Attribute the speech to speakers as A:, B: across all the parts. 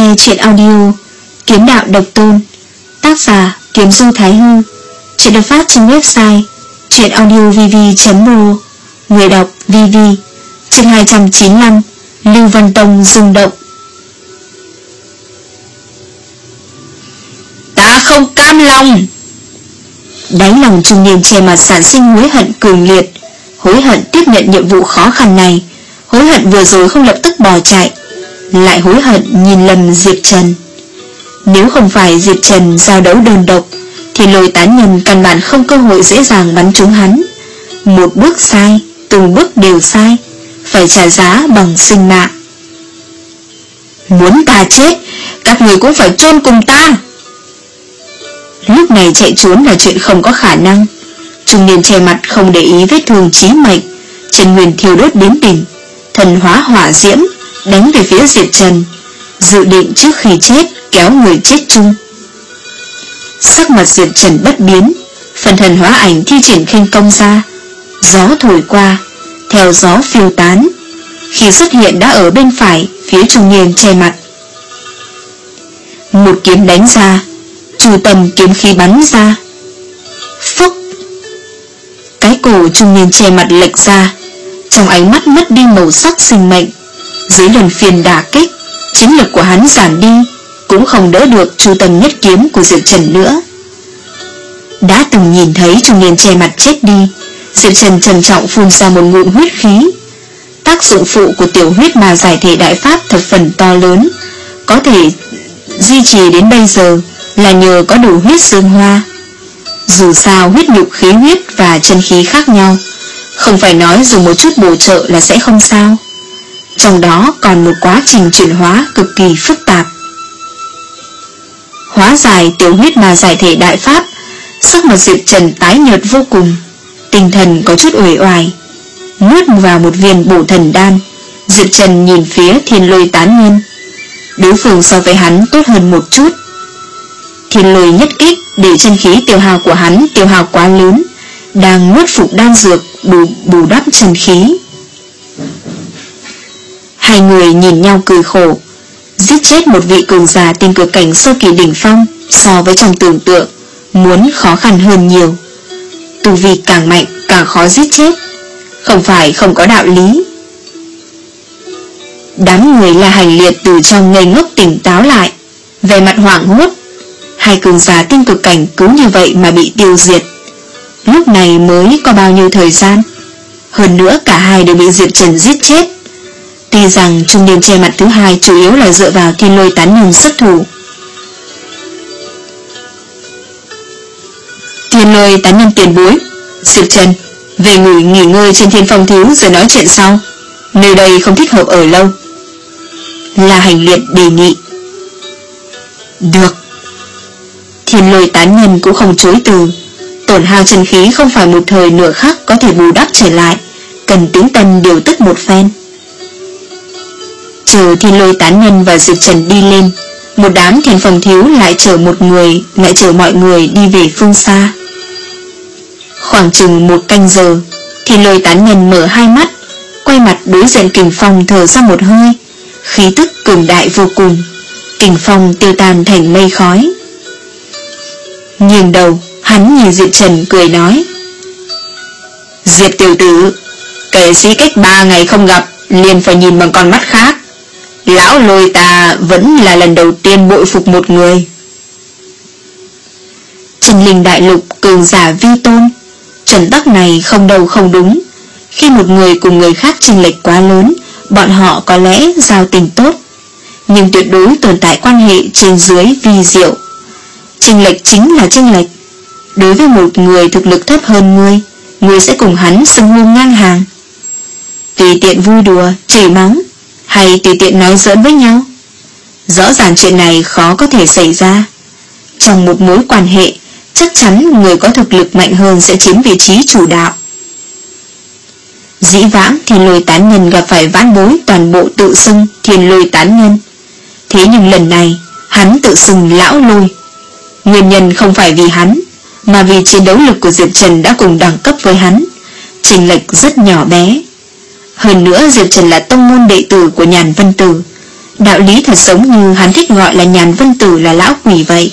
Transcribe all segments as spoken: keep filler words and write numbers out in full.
A: nghe truyện audio Kiếm Đạo Độc Tôn, tác giả Kiếm Du Thái Hư. Truyện được phát trên website truyệnaudiovv chấm ro. Người đọc vê vê. Chương hai trăm chín mươi lăm. Lưu Văn Tông rung động.
B: Ta không cam lòng.
A: Đáy lòng trung niên che mặt sản sinh hối hận cường liệt. Hối hận tiếp nhận nhiệm vụ khó khăn này, hối hận vừa rồi không lập tức bỏ chạy, lại hối hận nhìn lầm Diệp Trần. Nếu không phải Diệp Trần giao đấu đơn độc thì Lôi Tán Nhân căn bản không cơ hội dễ dàng bắn trúng hắn. Một bước sai, từng bước đều sai, phải trả giá bằng sinh mạng.
B: Muốn ta chết, các người cũng phải chôn cùng ta.
A: Lúc này chạy trốn là chuyện không có khả năng. Trung niên che mặt không để ý vết thương chí mệnh, chân nguyên thiêu đốt đến đỉnh, thần hóa hỏa diễm đánh về phía Diệp Trần, dự định trước khi chết kéo người chết chung. Sắc mặt Diệp Trần bất biến, phần thần hóa ảnh thi triển khinh công ra, gió thổi qua, theo gió phiêu tán, khi xuất hiện đã ở bên phải phía trung niên che mặt. Một kiếm đánh ra, chủ tầm kiếm khí bắn ra. Phốc! Cái cổ trung niên che mặt lệch ra, trong ánh mắt mất đi màu sắc sinh mệnh. Dưới lần phiền đả kích, chiến lực của hắn giảm đi, cũng không đỡ được chu tầm nhất kiếm của Diệp Trần nữa. Đã từng nhìn thấy trung niên che mặt chết đi, Diệp Trần trầm trọng phun ra một ngụm huyết khí. Tác dụng phụ của tiểu huyết mà giải thể đại pháp thập phần to lớn, có thể duy trì đến bây giờ là nhờ có đủ huyết dương hoa. Dù sao huyết nhục khí huyết và chân khí khác nhau, không phải nói dùng một chút bổ trợ là sẽ không sao. Trong đó còn một quá trình chuyển hóa cực kỳ phức tạp. Hóa giải tiểu huyết mà giải thể đại pháp, sắc mặt Diệp Trần tái nhợt vô cùng, tinh thần có chút uể oải. Nuốt vào một viên bổ thần đan, Diệp Trần nhìn phía Thiên Lôi Tán Nhân. Đối phương so với hắn tốt hơn một chút. Thiên Lôi nhất kích để chân khí tiêu hao của hắn tiêu hao quá lớn, đang nuốt phục đan dược bù, bù đắp chân khí. Hai người nhìn nhau cười khổ. Giết chết một vị cường giả tiên cực cảnh sơ kỳ đỉnh phong so với trong tưởng tượng muốn khó khăn hơn nhiều. Tu vi càng mạnh càng khó giết chết, không phải không có đạo lý. Đám người La Hành Liệt từ trong ngây ngốc tỉnh táo lại, về mặt hoảng hốt. Hai cường giả tiên cực cảnh cứ như vậy mà bị tiêu diệt. Lúc này mới có bao nhiêu thời gian, hơn nữa cả hai đều bị Diệp Trần giết chết. Tuy rằng trung niên che mặt thứ hai chủ yếu là dựa vào Thiên Lôi Tán Nhân xuất thủ. Thiên Lôi Tán Nhân tiền bối, Diệp Trần, về ngủ nghỉ ngơi trên Thiên Phong Thiếu rồi nói chuyện sau, nơi đây không thích hợp ở lâu. La Hành Liệt đề nghị. Được. Thiên Lôi Tán Nhân cũng không chối từ. Tổn hao chân khí không phải một thời nửa khắc có thể bù đắp trở lại, cần tĩnh tâm điều tức một phen. Chờ Thiên Lôi Tán Nhân và Diệp Trần đi lên, một đám Thiên Phong Thiếu lại chở một người lại chở mọi người đi về phương xa. Khoảng chừng một canh giờ, Thiên Lôi Tán Nhân mở hai mắt, quay mặt đối diện Kình Phong thở ra một hơi, khí tức cường đại vô cùng. Kình Phong tiêu tan thành mây khói. Nghiêng đầu, hắn nhìn Diệp Trần cười nói: Diệp tiểu tử, kẻ sĩ cách ba ngày không gặp, liền phải nhìn bằng con mắt khác. Lão Lôi ta vẫn là lần đầu tiên bội phục một người. Chân linh đại lục cường giả vi tôn, chuẩn tắc này không đâu không đúng. Khi một người cùng người khác chênh lệch quá lớn, bọn họ có lẽ giao tình tốt, nhưng tuyệt đối tồn tại quan hệ trên dưới vi diệu. Chênh lệch chính là chênh lệch. Đối với một người thực lực thấp hơn ngươi, ngươi sẽ cùng hắn xưng hô ngang hàng. Tùy tiện vui đùa, chửi mắng, hay tùy tiện nói giỡn với nhau. Rõ ràng chuyện này khó có thể xảy ra. Trong một mối quan hệ, chắc chắn người có thực lực mạnh hơn sẽ chiếm vị trí chủ đạo. Dĩ vãng Thiên Lôi Tán Nhân gặp phải vãn bối toàn bộ tự xưng Thiên Lôi Tán Nhân. Thế nhưng lần này hắn tự xưng Lão Lôi. Nguyên nhân không phải vì hắn, mà vì chiến đấu lực của Diệp Trần đã cùng đẳng cấp với hắn, chênh lệch rất nhỏ bé. Hơn nữa Diệp Trần là tông môn đệ tử của Nhàn Vân Tử, Đạo lý thật giống như hắn thích gọi là Nhàn Vân Tử là lão quỷ vậy.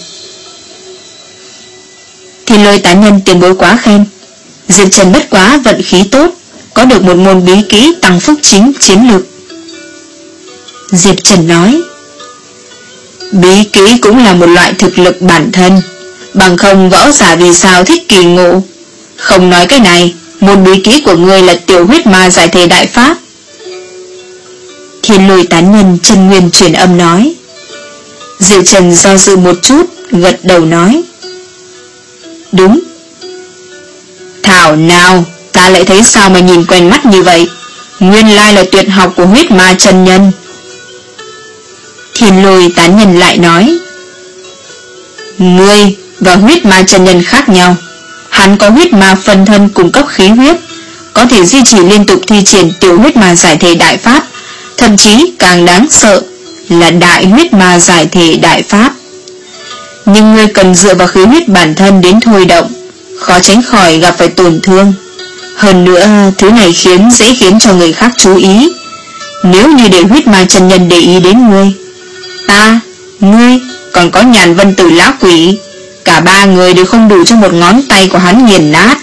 A: Thiên Lôi Tán Nhân tiền bối quá khen. Diệp Trần bất quá vận khí tốt, có được một môn bí kỹ tăng phúc chính chiến lược. Diệp Trần nói, bí kỹ cũng là một loại thực lực bản thân, bằng không võ giả vì sao thích kỳ ngộ. Không nói cái này, môn bí kỹ của ngươi là tiểu huyết ma giải thể đại pháp. Thiên Lôi Tán Nhân chân nguyên truyền âm nói. Diệp Trần do dự một chút, gật đầu nói, đúng. Thảo nào, ta lại thấy sao mà nhìn quen mắt như vậy, nguyên lai là tuyệt học của huyết ma chân nhân. Thiên Lôi Tán Nhân lại nói, ngươi và huyết ma chân nhân khác nhau. Hắn có huyết ma phân thân cung cấp khí huyết, có thể duy trì liên tục thi triển tiểu huyết ma giải thể đại pháp, thậm chí càng đáng sợ là đại huyết ma giải thể đại pháp. Nhưng ngươi cần dựa vào khí huyết bản thân đến thôi động, khó tránh khỏi gặp phải tổn thương. Hơn nữa, thứ này khiến dễ khiến cho người khác chú ý. Nếu như để huyết ma chân nhân để ý đến ngươi, ta, ngươi, còn có Nhàn Vân Tử lão quỷ, cả ba người đều không đủ cho một ngón tay của hắn nghiền nát.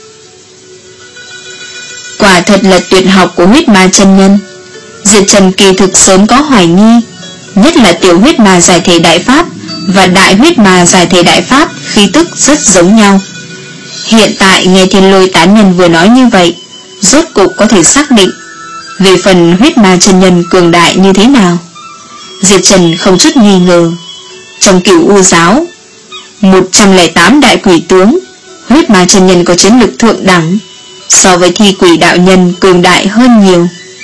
A: Quả thật là tuyệt học của huyết ma chân nhân. Diệp Trần kỳ thực sớm có hoài nghi, nhất là tiểu huyết ma giải thể đại pháp và đại huyết ma giải thể đại pháp khí tức rất giống nhau. Hiện tại nghe Thiên Lôi Tán Nhân vừa nói như vậy, rốt cục có thể xác định. Về phần huyết ma chân nhân cường đại như thế nào, Diệp Trần không chút nghi ngờ. Trong Cửu U giáo một trăm lẻ tám đại quỷ tướng, huyết ma chân nhân có chiến lực thượng đẳng, so với thi quỷ đạo nhân cường đại hơn nhiều.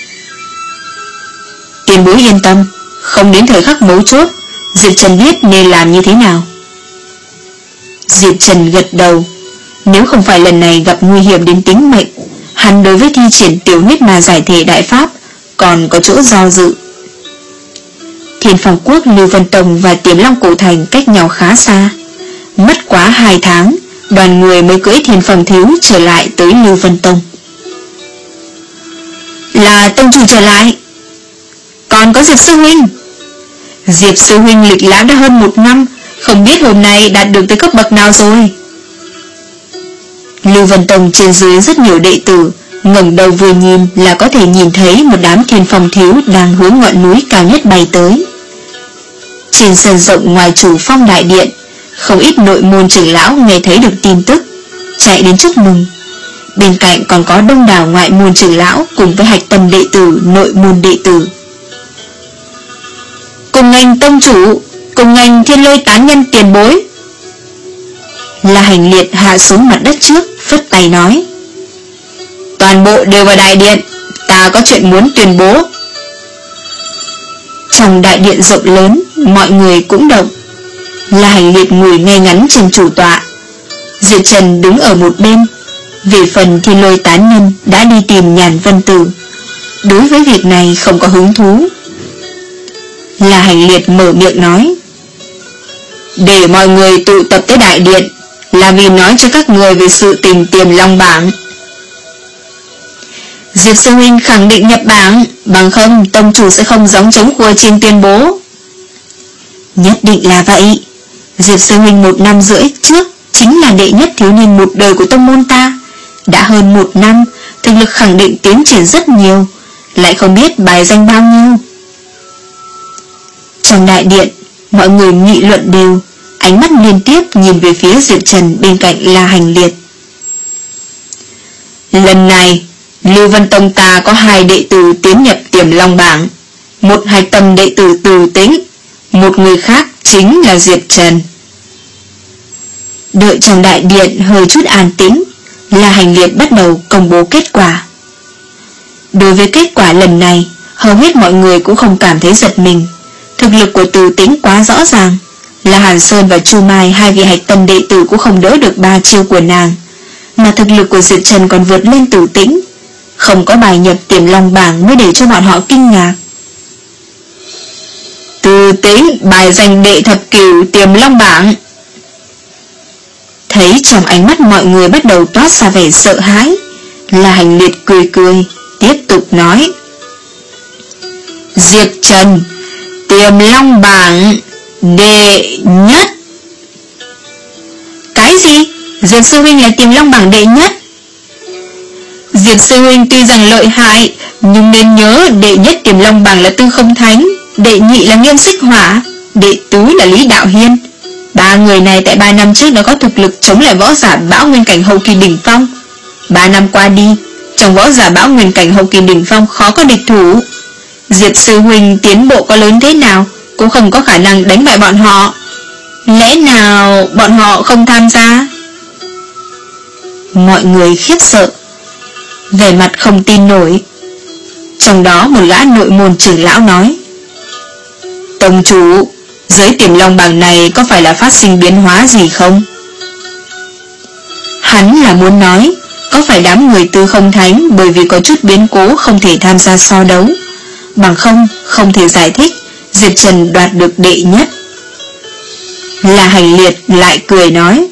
A: Tiền bối yên tâm, không đến thời khắc mấu chốt, Diệp Trần biết nên làm như thế nào. Diệp Trần gật đầu. Nếu không phải lần này gặp nguy hiểm đến tính mệnh, hắn đối với thi triển tiểu huyết ma giải thể đại pháp còn có chỗ do dự. Thiên Phong Quốc, Lưu Vân Tông và Tiềm Long Cổ Thành cách nhau khá xa. Mất quá hai tháng, đoàn người mới cưỡi Thiên Phong Thiếu trở lại tới Lưu Vân Tông. Là tông chủ trở lại. Còn có Diệp Sư Huynh. Diệp Sư Huynh lịch lãm đã hơn một năm, không biết hôm nay đạt được tới cấp bậc nào rồi. Lưu Vân Tông trên dưới rất nhiều đệ tử, ngẩng đầu vừa nhìn là có thể nhìn thấy một đám Thiên Phong Thiếu đang hướng ngọn núi cao nhất bay tới. Trên sân rộng ngoài Chủ Phong đại điện, không ít nội môn trưởng lão nghe thấy được tin tức, chạy đến chúc mừng. Bên cạnh còn có đông đảo ngoại môn trưởng lão cùng với hạch tâm đệ tử, nội môn đệ tử. Cùng ngành tông chủ, cùng ngành Thiên Lôi Tán Nhân tiền bối. La Hành Liệt hạ xuống mặt đất trước, phất tay nói, toàn bộ đều vào đại điện, ta có chuyện muốn tuyên bố. Trong đại điện rộng lớn, mọi người cũng động. La Hành Liệt ngồi ngay ngắn trên chủ tọa, Diệp Trần đứng ở một bên. Về phần Thiên Lôi Tán Nhân đã đi tìm Nhàn Vân Tử, đối với việc này không có hứng thú. La Hành Liệt mở miệng nói, để mọi người tụ tập tới đại điện là vì nói cho các người về sự tình Tiềm Long bảng. Diệp Sư Huynh khẳng định nhập bảng, bằng không tông chủ sẽ không giống chống khua trên tuyên bố. Nhất định là vậy. Diệp Sư Huynh một năm rưỡi trước chính là đệ nhất thiếu niên một đời của tông môn ta, đã hơn một năm, thực lực khẳng định tiến triển rất nhiều, lại không biết bài danh bao nhiêu. Trong đại điện, mọi người nghị luận đều, ánh mắt liên tiếp nhìn về phía Diệp Trần bên cạnh La Hành Liệt. Lần này, Lưu Vân Tông ta có hai đệ tử tiến nhập Tiềm Long bảng, một hạch tâm đệ tử Từ Tĩnh, một người khác chính là Diệp Trần. Đợi trong đại điện hơi chút an tĩnh, La Hành Liệt bắt đầu công bố kết quả. Đối với kết quả lần này, hầu hết mọi người cũng không cảm thấy giật mình. Thực lực của Từ Tĩnh quá rõ ràng, là Hàn Sơn và Chu Mai hai vị hạch tâm đệ tử cũng không đỡ được ba chiêu của nàng, mà thực lực của Diệp Trần còn vượt lên Từ Tĩnh. Không có bài nhập Tiềm Long bảng mới để cho bọn họ kinh ngạc. Từ Tĩnh bài danh đệ thập cửu Tiềm Long bảng. Thấy trong ánh mắt mọi người bắt đầu toát ra vẻ sợ hãi, La Hành Liệt cười cười, tiếp tục nói, Diệp Trần,
B: Tiềm Long bảng đệ nhất.
A: Cái gì? Diệp sư huynh là Tiềm Long bảng đệ nhất? Diệp sư huynh tuy rằng lợi hại, nhưng nên nhớ đệ nhất Tiềm Long bảng là Tư Không Thánh, đệ nhị là Nghiêm Xích Hỏa, đệ tứ là Lý Đạo Hiên. Ba người này tại ba năm trước đã có thực lực chống lại võ giả Bão Nguyên cảnh hậu kỳ đỉnh phong. Ba năm qua đi, trong võ giả Bão Nguyên cảnh hậu kỳ đỉnh phong khó có địch thủ. Diệp sư huynh tiến bộ có lớn thế nào cũng không có khả năng đánh bại bọn họ. Lẽ nào bọn họ không tham gia? Mọi người khiếp sợ, vẻ mặt không tin nổi. Trong đó một gã nội môn trưởng lão nói: Tông chủ, giới Tiềm Long bảng này có phải là phát sinh biến hóa gì không? Hắn là muốn nói có phải đám người Tư Không Thánh bởi vì có chút biến cố không thể tham gia so đấu, bằng không không thể giải thích Diệp Trần đoạt được đệ nhất. Là Hành Liệt lại cười nói: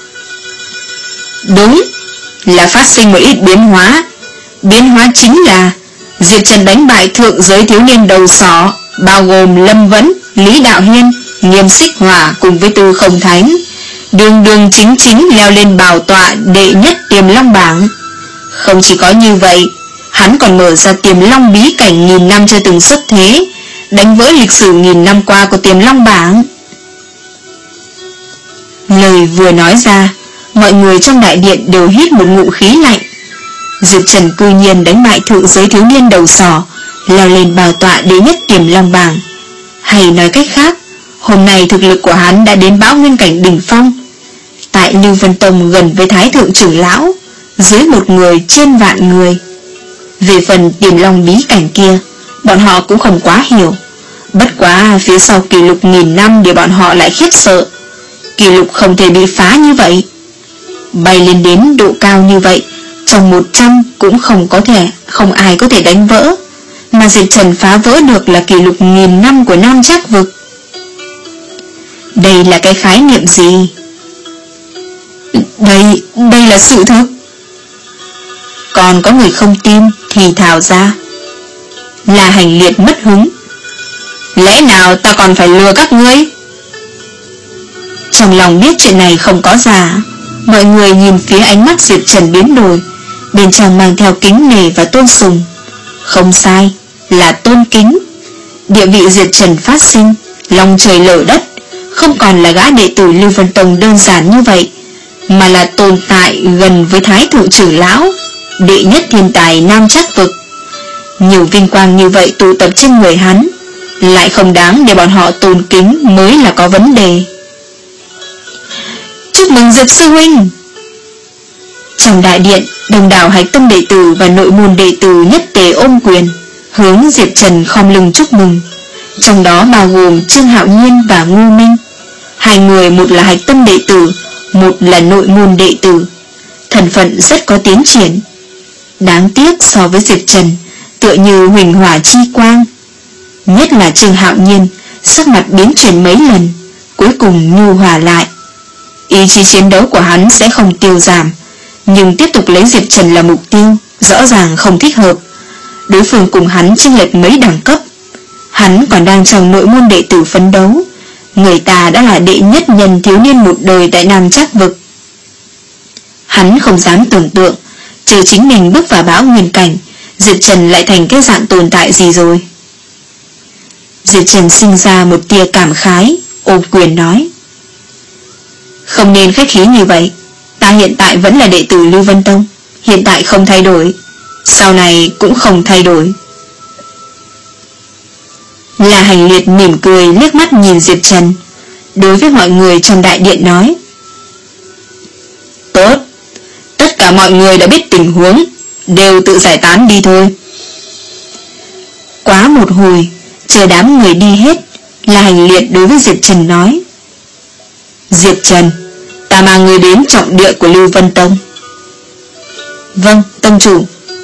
A: Đúng, là phát sinh một ít biến hóa. Biến hóa chính là Diệp Trần đánh bại thượng giới thiếu niên đầu sỏ, bao gồm Lâm Vấn, Lý Đạo Hiên, Nghiêm Xích Hỏa cùng với Tư Không Thánh, đường đường chính chính leo lên bảo tọa đệ nhất Tiềm Long bảng. Không chỉ có như vậy, hắn còn mở ra Tiềm Long bí cảnh nghìn năm chưa từng xuất thế, đánh vỡ lịch sử nghìn năm qua của Tiềm Long bảng. Lời vừa nói ra, mọi người trong đại điện đều hít một ngụm khí lạnh. Diệp Trần cư nhiên đánh bại thượng giới thiếu niên đầu sỏ, leo lên bảo tọa đệ nhất Tiềm Long bảng. Hay nói cách khác, hôm nay thực lực của hắn đã đến Bão Nguyên cảnh đỉnh phong. Tại Lưu Vân Tông gần với Thái thượng trưởng lão, dưới một người trên vạn người. Về phần Tiềm Long bí cảnh kia, bọn họ cũng không quá hiểu. Bất quá phía sau kỷ lục nghìn năm để bọn họ lại khiếp sợ. Kỷ lục không thể bị phá như vậy. Bay lên đến độ cao như vậy, trong một trăm cũng không có thể, không ai có thể đánh vỡ. Mà Diệp Trần phá vỡ được là kỷ lục nghìn năm của Nam Trác vực. Đây là cái khái niệm gì? Đây, đây là sự thực. Còn có người không tin thì thào ra. Là Hành Liệt mất hứng: Lẽ nào ta còn phải lừa các ngươi? Trong lòng biết chuyện này không có giả, mọi người nhìn phía ánh mắt Diệp Trần biến đổi, bên trong mang theo kính nể và tôn sùng. Không sai, là tôn kính. Địa vị Diệp Trần phát sinh lòng trời lở đất, không còn là gã đệ tử Lưu Vân Tông đơn giản như vậy, mà là tồn tại gần với Thái thượng trưởng lão, đệ nhất thiên tài Nam Trác vực. Nhiều vinh quang như vậy tụ tập trên người hắn, lại không đáng để bọn họ tôn kính mới là có vấn đề. Chúc mừng Diệp sư huynh! Trong đại điện, đồng đảo Hạch Tâm đệ tử và nội môn đệ tử nhất tề ôm quyền, hướng Diệp Trần khom lưng chúc mừng. Trong đó bao gồm Trương Hạo Nhiên và Ngô Minh. Hai người, một là Hạch Tâm đệ tử, một là nội môn đệ tử, thân phận rất có tiến triển. Đáng tiếc so với Diệp Trần, tựa như huỳnh hỏa chi quang. Nhất là Trương Hạo Nhiên, sắc mặt biến chuyển mấy lần, cuối cùng nhu hòa lại. Ý chí chiến đấu của hắn sẽ không tiêu giảm, nhưng tiếp tục lấy Diệp Trần là mục tiêu, rõ ràng không thích hợp. Đối phương cùng hắn chênh lệch mấy đẳng cấp. Hắn còn đang trong nội môn đệ tử phấn đấu, người ta đã là đệ nhất nhân thiếu niên một đời tại Nam Trác vực. Hắn không dám tưởng tượng, chờ chính mình bước vào Bão Nguyên cảnh, Diệp Trần lại thành cái dạng tồn tại gì rồi. Diệp Trần sinh ra một tia cảm khái, ôm quyền nói: Không nên khách khí như vậy. Ta hiện tại vẫn là đệ tử Lưu Vân Tông, hiện tại không thay đổi, sau này cũng không thay đổi. Là Hành Liệt mỉm cười liếc mắt nhìn Diệp Trần, đối với mọi người trong đại điện nói: Tốt, tất cả mọi người đã biết tình huống, đều tự giải tán đi thôi. Quá một hồi, chờ đám người đi hết, là Hành Liệt đối với Diệp Trần nói: Diệp Trần, ta mang người đến trọng địa của Lưu Vân Tông. Vâng, tông chủ.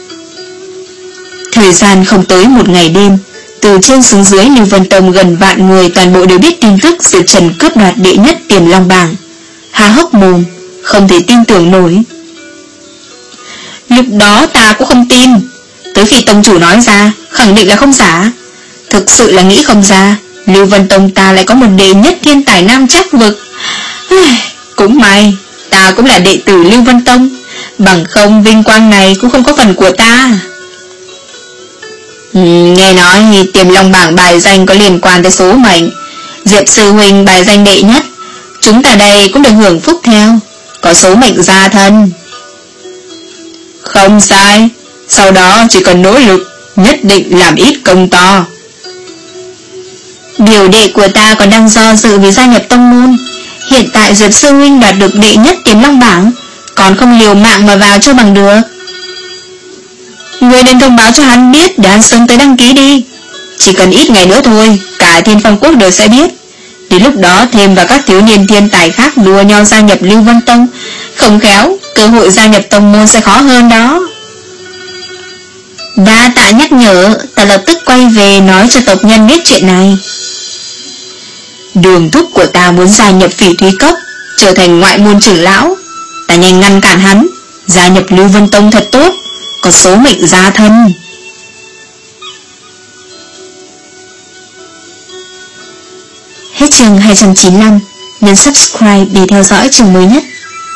A: Thời gian không tới một ngày đêm, từ trên xuống dưới Lưu Vân Tông gần vạn người toàn bộ đều biết tin tức Diệp Trần cướp đoạt đệ nhất Tiềm Long bảng, há hốc mồm, không thể tin tưởng nổi. Lúc đó ta cũng không tin, tới khi tông chủ nói ra, khẳng định là không giả. Thực sự là nghĩ không ra, Lưu Vân Tông ta lại có một đệ nhất thiên tài nam chắc vực. Cũng may ta cũng là đệ tử Lưu Vân Tông, bằng không vinh quang này cũng không có phần của ta. ừ, Nghe nói Tiềm Long bảng bài danh có liên quan tới số mệnh. Diệp sư huynh bài danh đệ nhất, chúng ta đây cũng được hưởng phúc theo, có số mệnh gia thân. Không sai, sau đó chỉ cần nỗ lực, nhất định làm ít công to. Biểu đệ của ta còn đang do dự vì gia nhập tông môn. Hiện tại Diệp sư huynh đạt được đệ nhất Tiềm Long bảng, còn không liều mạng mà vào cho bằng được. Người nên thông báo cho hắn biết để hắn sớm tới đăng ký đi. Chỉ cần ít ngày nữa thôi, cả Thiên Phong Quốc đều sẽ biết. Đến lúc đó thêm vào các thiếu niên thiên tài khác đua nhau gia nhập Lưu Vân Tông, không khéo cơ hội gia nhập tông môn sẽ khó hơn đó. Đa tạ nhắc nhở, ta lập tức quay về nói cho tộc nhân biết chuyện này. Đường thúc của ta muốn gia nhập Phỉ Thúy Cốc, trở thành ngoại môn trưởng lão. Ta nhanh ngăn cản hắn, gia nhập Lưu Vân Tông thật tốt, có số mệnh gia thân. Hết chương hai trăm chín mươi lăm. Nhấn subscribe để theo dõi chương mới nhất.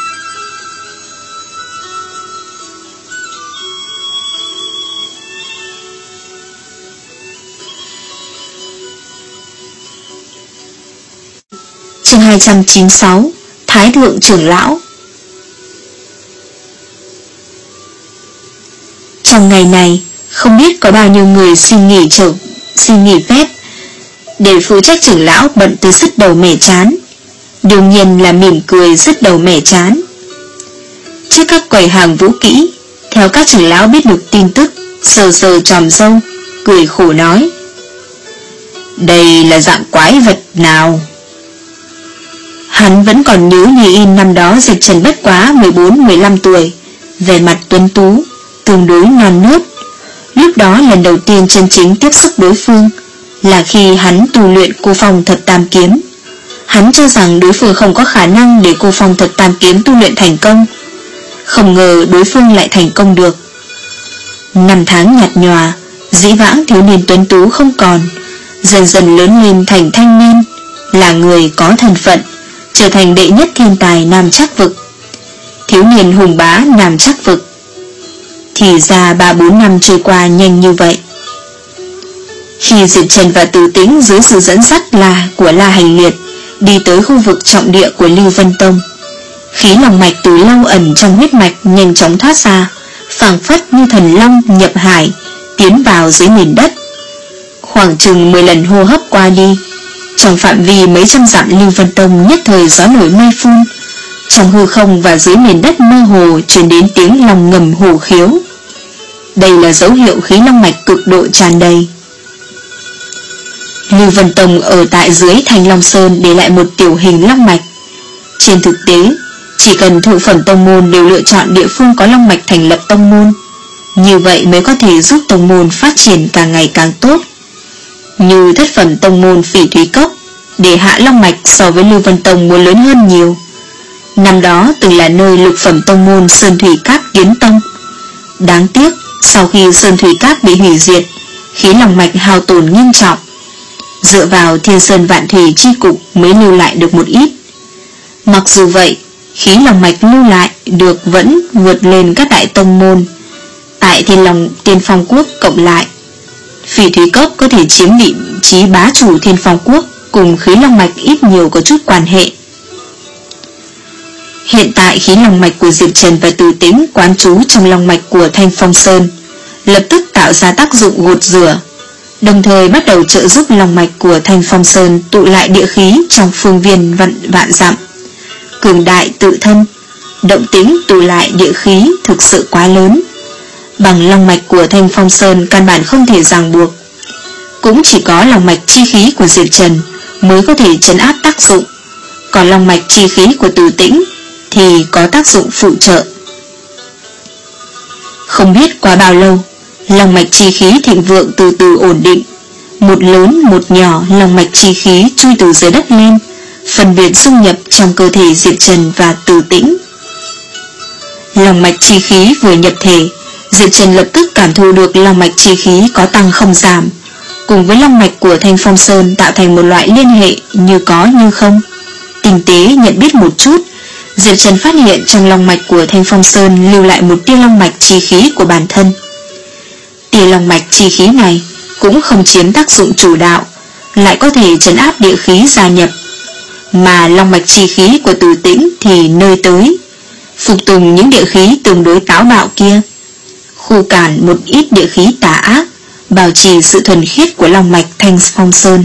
A: Chương hai trăm chín mươi sáu. Thái thượng trưởng lão. Trong ngày này, không biết có bao nhiêu người xin nghỉ trở, xin nghỉ phép để phụ trách trưởng lão bận tới sứt đầu mẻ chán. Đương nhiên là mỉm cười sứt đầu mẻ chán. Trước các quầy hàng vũ kỹ, theo các trưởng lão biết được tin tức, sờ sờ tròm râu, cười khổ nói: đây là dạng quái vật nào? Hắn vẫn còn nhớ như in năm đó Diệp Trần bất quá mười bốn mười lăm tuổi, về mặt tuấn tú, tương đối non nớt. Lúc đó lần đầu tiên chân chính tiếp xúc đối phương là khi hắn tu luyện Cô Phong Thật Tam Kiếm. Hắn cho rằng đối phương không có khả năng để Cô Phong Thật Tam Kiếm tu luyện thành công, không ngờ đối phương lại thành công được. Năm tháng nhạt nhòa, dĩ vãng thiếu niên tuấn tú không còn, dần dần lớn lên thành thanh niên, là người có thân phận, trở thành đệ nhất thiên tài nam chắc vực, thiếu niên hùng bá nam chắc vực. Thì ra ba bốn năm trôi qua nhanh như vậy. Khi Diệp Trần và Từ Tĩnh dưới sự dẫn dắt là của La Hành Liệt đi tới khu vực trọng địa của Lưu Vân Tông, khí lòng mạch từ lâu ẩn trong huyết mạch nhanh chóng thoát ra, phảng phất như thần long nhập hải, tiến vào dưới nền đất. Khoảng chừng mười lần hô hấp qua đi, trong phạm vi mấy trăm dặm Lưu Vân Tông nhất thời gió nổi mây phun, trong hư không và dưới nền đất mơ hồ truyền đến tiếng lòng ngầm hổ khiếu. Đây là dấu hiệu khí long mạch cực độ tràn đầy. Lưu Vân Tông ở tại dưới Thanh Long Sơn để lại một tiểu hình long mạch. Trên thực tế, chỉ cần thượng phẩm tông môn đều lựa chọn địa phương có long mạch thành lập tông môn, như vậy mới có thể giúp tông môn phát triển càng ngày càng tốt. Như thất phẩm tông môn Phỉ Thúy Cốc, để hạ long mạch so với Lưu Vân Tông muốn lớn hơn nhiều. Năm đó từng là nơi lục phẩm tông môn Sơn Thủy Cát Kiến Tông. Đáng tiếc, sau khi Sơn Thủy Cát bị hủy diệt, khí long mạch hao tổn nghiêm trọng. Dựa vào Thiên Sơn Vạn Thủy chi cục mới lưu lại được một ít. Mặc dù vậy, khí long mạch lưu lại được vẫn vượt lên các đại tông môn. Tại Thiên Long Tiên Phong Quốc cộng lại, Phỉ Thúy Cốc có thể chiếm vị trí bá chủ Thiên Phong Quốc, cùng khí long mạch ít nhiều có chút quan hệ. Hiện tại khí long mạch của Diệp Trần và Từ Tĩnh quán trú trong long mạch của Thanh Phong Sơn, lập tức tạo ra tác dụng gột rửa, đồng thời bắt đầu trợ giúp long mạch của Thanh Phong Sơn tụ lại địa khí trong phương viên vạn, vạn dặm, cường đại tự thân. Động tĩnh tụ lại địa khí thực sự quá lớn, bằng long mạch của Thanh Phong Sơn căn bản không thể ràng buộc. Cũng chỉ có long mạch chi khí của Diệp Trần mới có thể trấn áp tác dụng, còn long mạch chi khí của Từ Tĩnh thì có tác dụng phụ trợ. Không biết qua bao lâu, long mạch chi khí thịnh vượng từ từ ổn định. Một lớn một nhỏ long mạch chi khí chui từ dưới đất lên, phân biệt dung nhập trong cơ thể Diệp Trần và Từ Tĩnh. Long mạch chi khí vừa nhập thể, Diệp Trần lập tức cảm thụ được long mạch chi khí có tăng không giảm, cùng với long mạch của Thanh Phong Sơn tạo thành một loại liên hệ như có như không. Tinh tế nhận biết một chút, Diệp Trần phát hiện trong long mạch của Thanh Phong Sơn lưu lại một tia long mạch chi khí của bản thân. Tia long mạch chi khí này cũng không chiếm tác dụng chủ đạo, lại có thể trấn áp địa khí gia nhập, mà long mạch chi khí của Từ Tĩnh thì nơi tới phục tùng những địa khí tương đối táo bạo kia, khu cản một ít địa khí tà ác, bảo trì sự thuần khiết của long mạch Thanh Phong Sơn.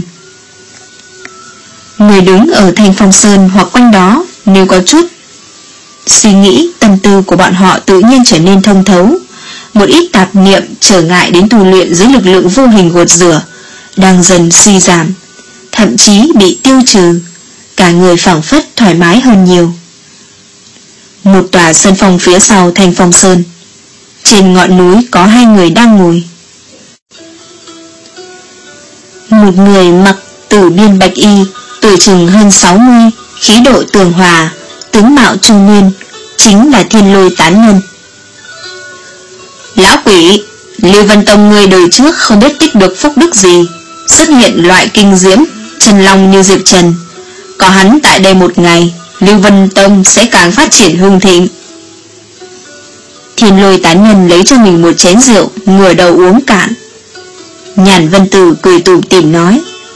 A: Người đứng ở Thanh Phong Sơn hoặc quanh đó nếu có chút suy nghĩ, tâm tư của bọn họ tự nhiên trở nên thông thấu. Một ít tạp niệm trở ngại đến tu luyện dưới lực lượng vô hình gột rửa đang dần suy giảm, thậm chí bị tiêu trừ, cả người phảng phất thoải mái hơn nhiều. Một tòa sân phong phía sau Thanh Phong Sơn, trên ngọn núi có hai người đang ngồi. Một người mặc tử biên bạch y, tuổi chừng hơn sáu mươi, khí độ tường hòa, tướng mạo trung niên, chính là Thiên Lôi Tán Nhân. Lão quỷ, Lưu Vân Tông người đời trước không biết tích được phúc đức gì, xuất hiện loại kinh diễm chân long như Diệp Trần. Có hắn tại đây một ngày, Lưu Vân Tông sẽ càng phát triển hưng thịnh. Thiên Lôi Tán Nhân lấy cho mình một chén rượu, ngửa đầu uống cạn. Nhàn Vân Tử cười tủm tỉm nói: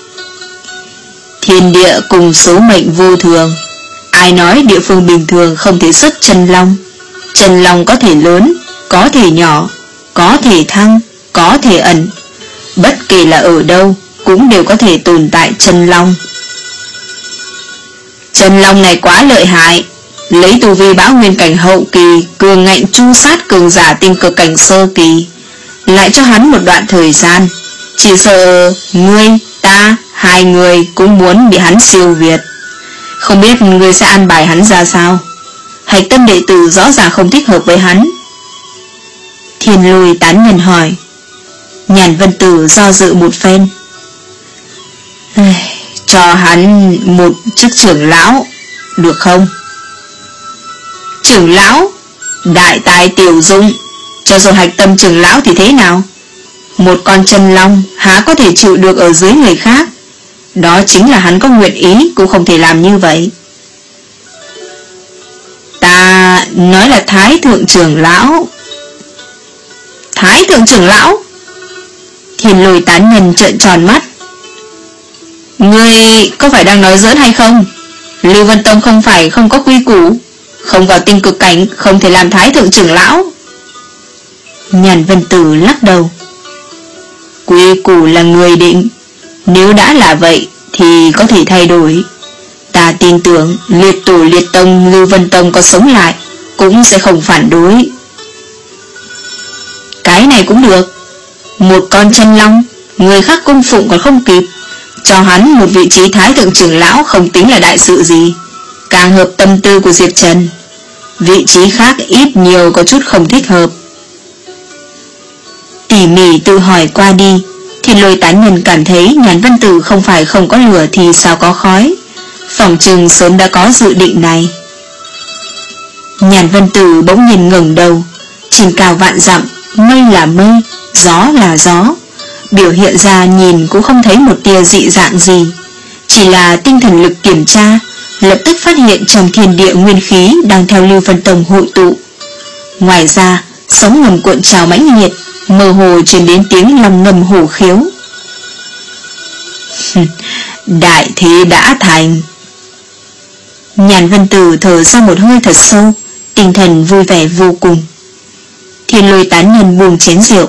A: Thiên địa cùng số mệnh vô thường, ai nói địa phương bình thường không thể xuất chân long. Chân long có thể lớn, có thể nhỏ, có thể thăng, có thể ẩn, bất kể là ở đâu cũng đều có thể tồn tại chân long. Chân long này quá lợi hại, lấy tu vi bão nguyên cảnh hậu kỳ cường ngạnh chu sát cường giả tinh cực cảnh sơ kỳ, lại cho hắn một đoạn thời gian, chỉ sợ ngươi, ta, hai người cũng muốn bị hắn siêu việt. Không biết ngươi sẽ an bài hắn ra sao? Hạch tâm đệ tử rõ ràng không thích hợp với hắn. Thiên Lôi Tán Nhân hỏi. Nhàn Vân Tử do dự một phen. Cho hắn một chức trưởng lão được không? Trưởng lão? Đại tài tiểu dụng. Cho dù hạch tâm trưởng lão thì thế nào? Một con chân long há có thể chịu được ở dưới người khác. Đó chính là hắn có nguyện ý cũng không thể làm như vậy. Ta nói là Thái Thượng trưởng lão. Thái Thượng trưởng lão? Thiên Lôi Tán Nhân trợn tròn mắt. Ngươi có phải đang nói giỡn hay không? Lưu Vân Tông không phải không có quy củ, không vào tinh cực cảnh không thể làm Thái Thượng trưởng lão. Nhàn Vân Tử lắc đầu. Quy củ là người định, nếu đã là vậy thì có thể thay đổi. Ta tin tưởng liệt tổ liệt tông Lưu Vân Tông có sống lại cũng sẽ không phản đối. Cái này cũng được. Một con chân long, người khác cung phụng còn không kịp, cho hắn một vị trí Thái Thượng trưởng lão không tính là đại sự gì, càng hợp tâm tư của Diệp Trần. Vị trí khác ít nhiều có chút không thích hợp. Tỉ mỉ tự hỏi qua đi, Thiên Lôi Tán Nhân cảm thấy Nhàn Vân Tử không phải không có lửa thì sao có khói, phỏng chừng sớm đã có dự định này. Nhàn Vân Tử bỗng nhìn ngẩng đầu, trên cao vạn dặm, mây là mây, gió là gió, biểu hiện ra nhìn cũng không thấy một tia dị dạng gì, chỉ là tinh thần lực kiểm tra, lập tức phát hiện trong thiên địa nguyên khí đang theo Lưu Vân Tông hội tụ. Ngoài ra, sóng ngầm cuộn trào mãnh liệt, mơ hồ truyền đến tiếng lòng ngầm hổ khiếu. Đại thế đã thành. Nhàn Vân Tử thở ra một hơi thật sâu, tinh thần vui vẻ vô cùng. Thiên Lôi Tán Nhân buông chén rượu.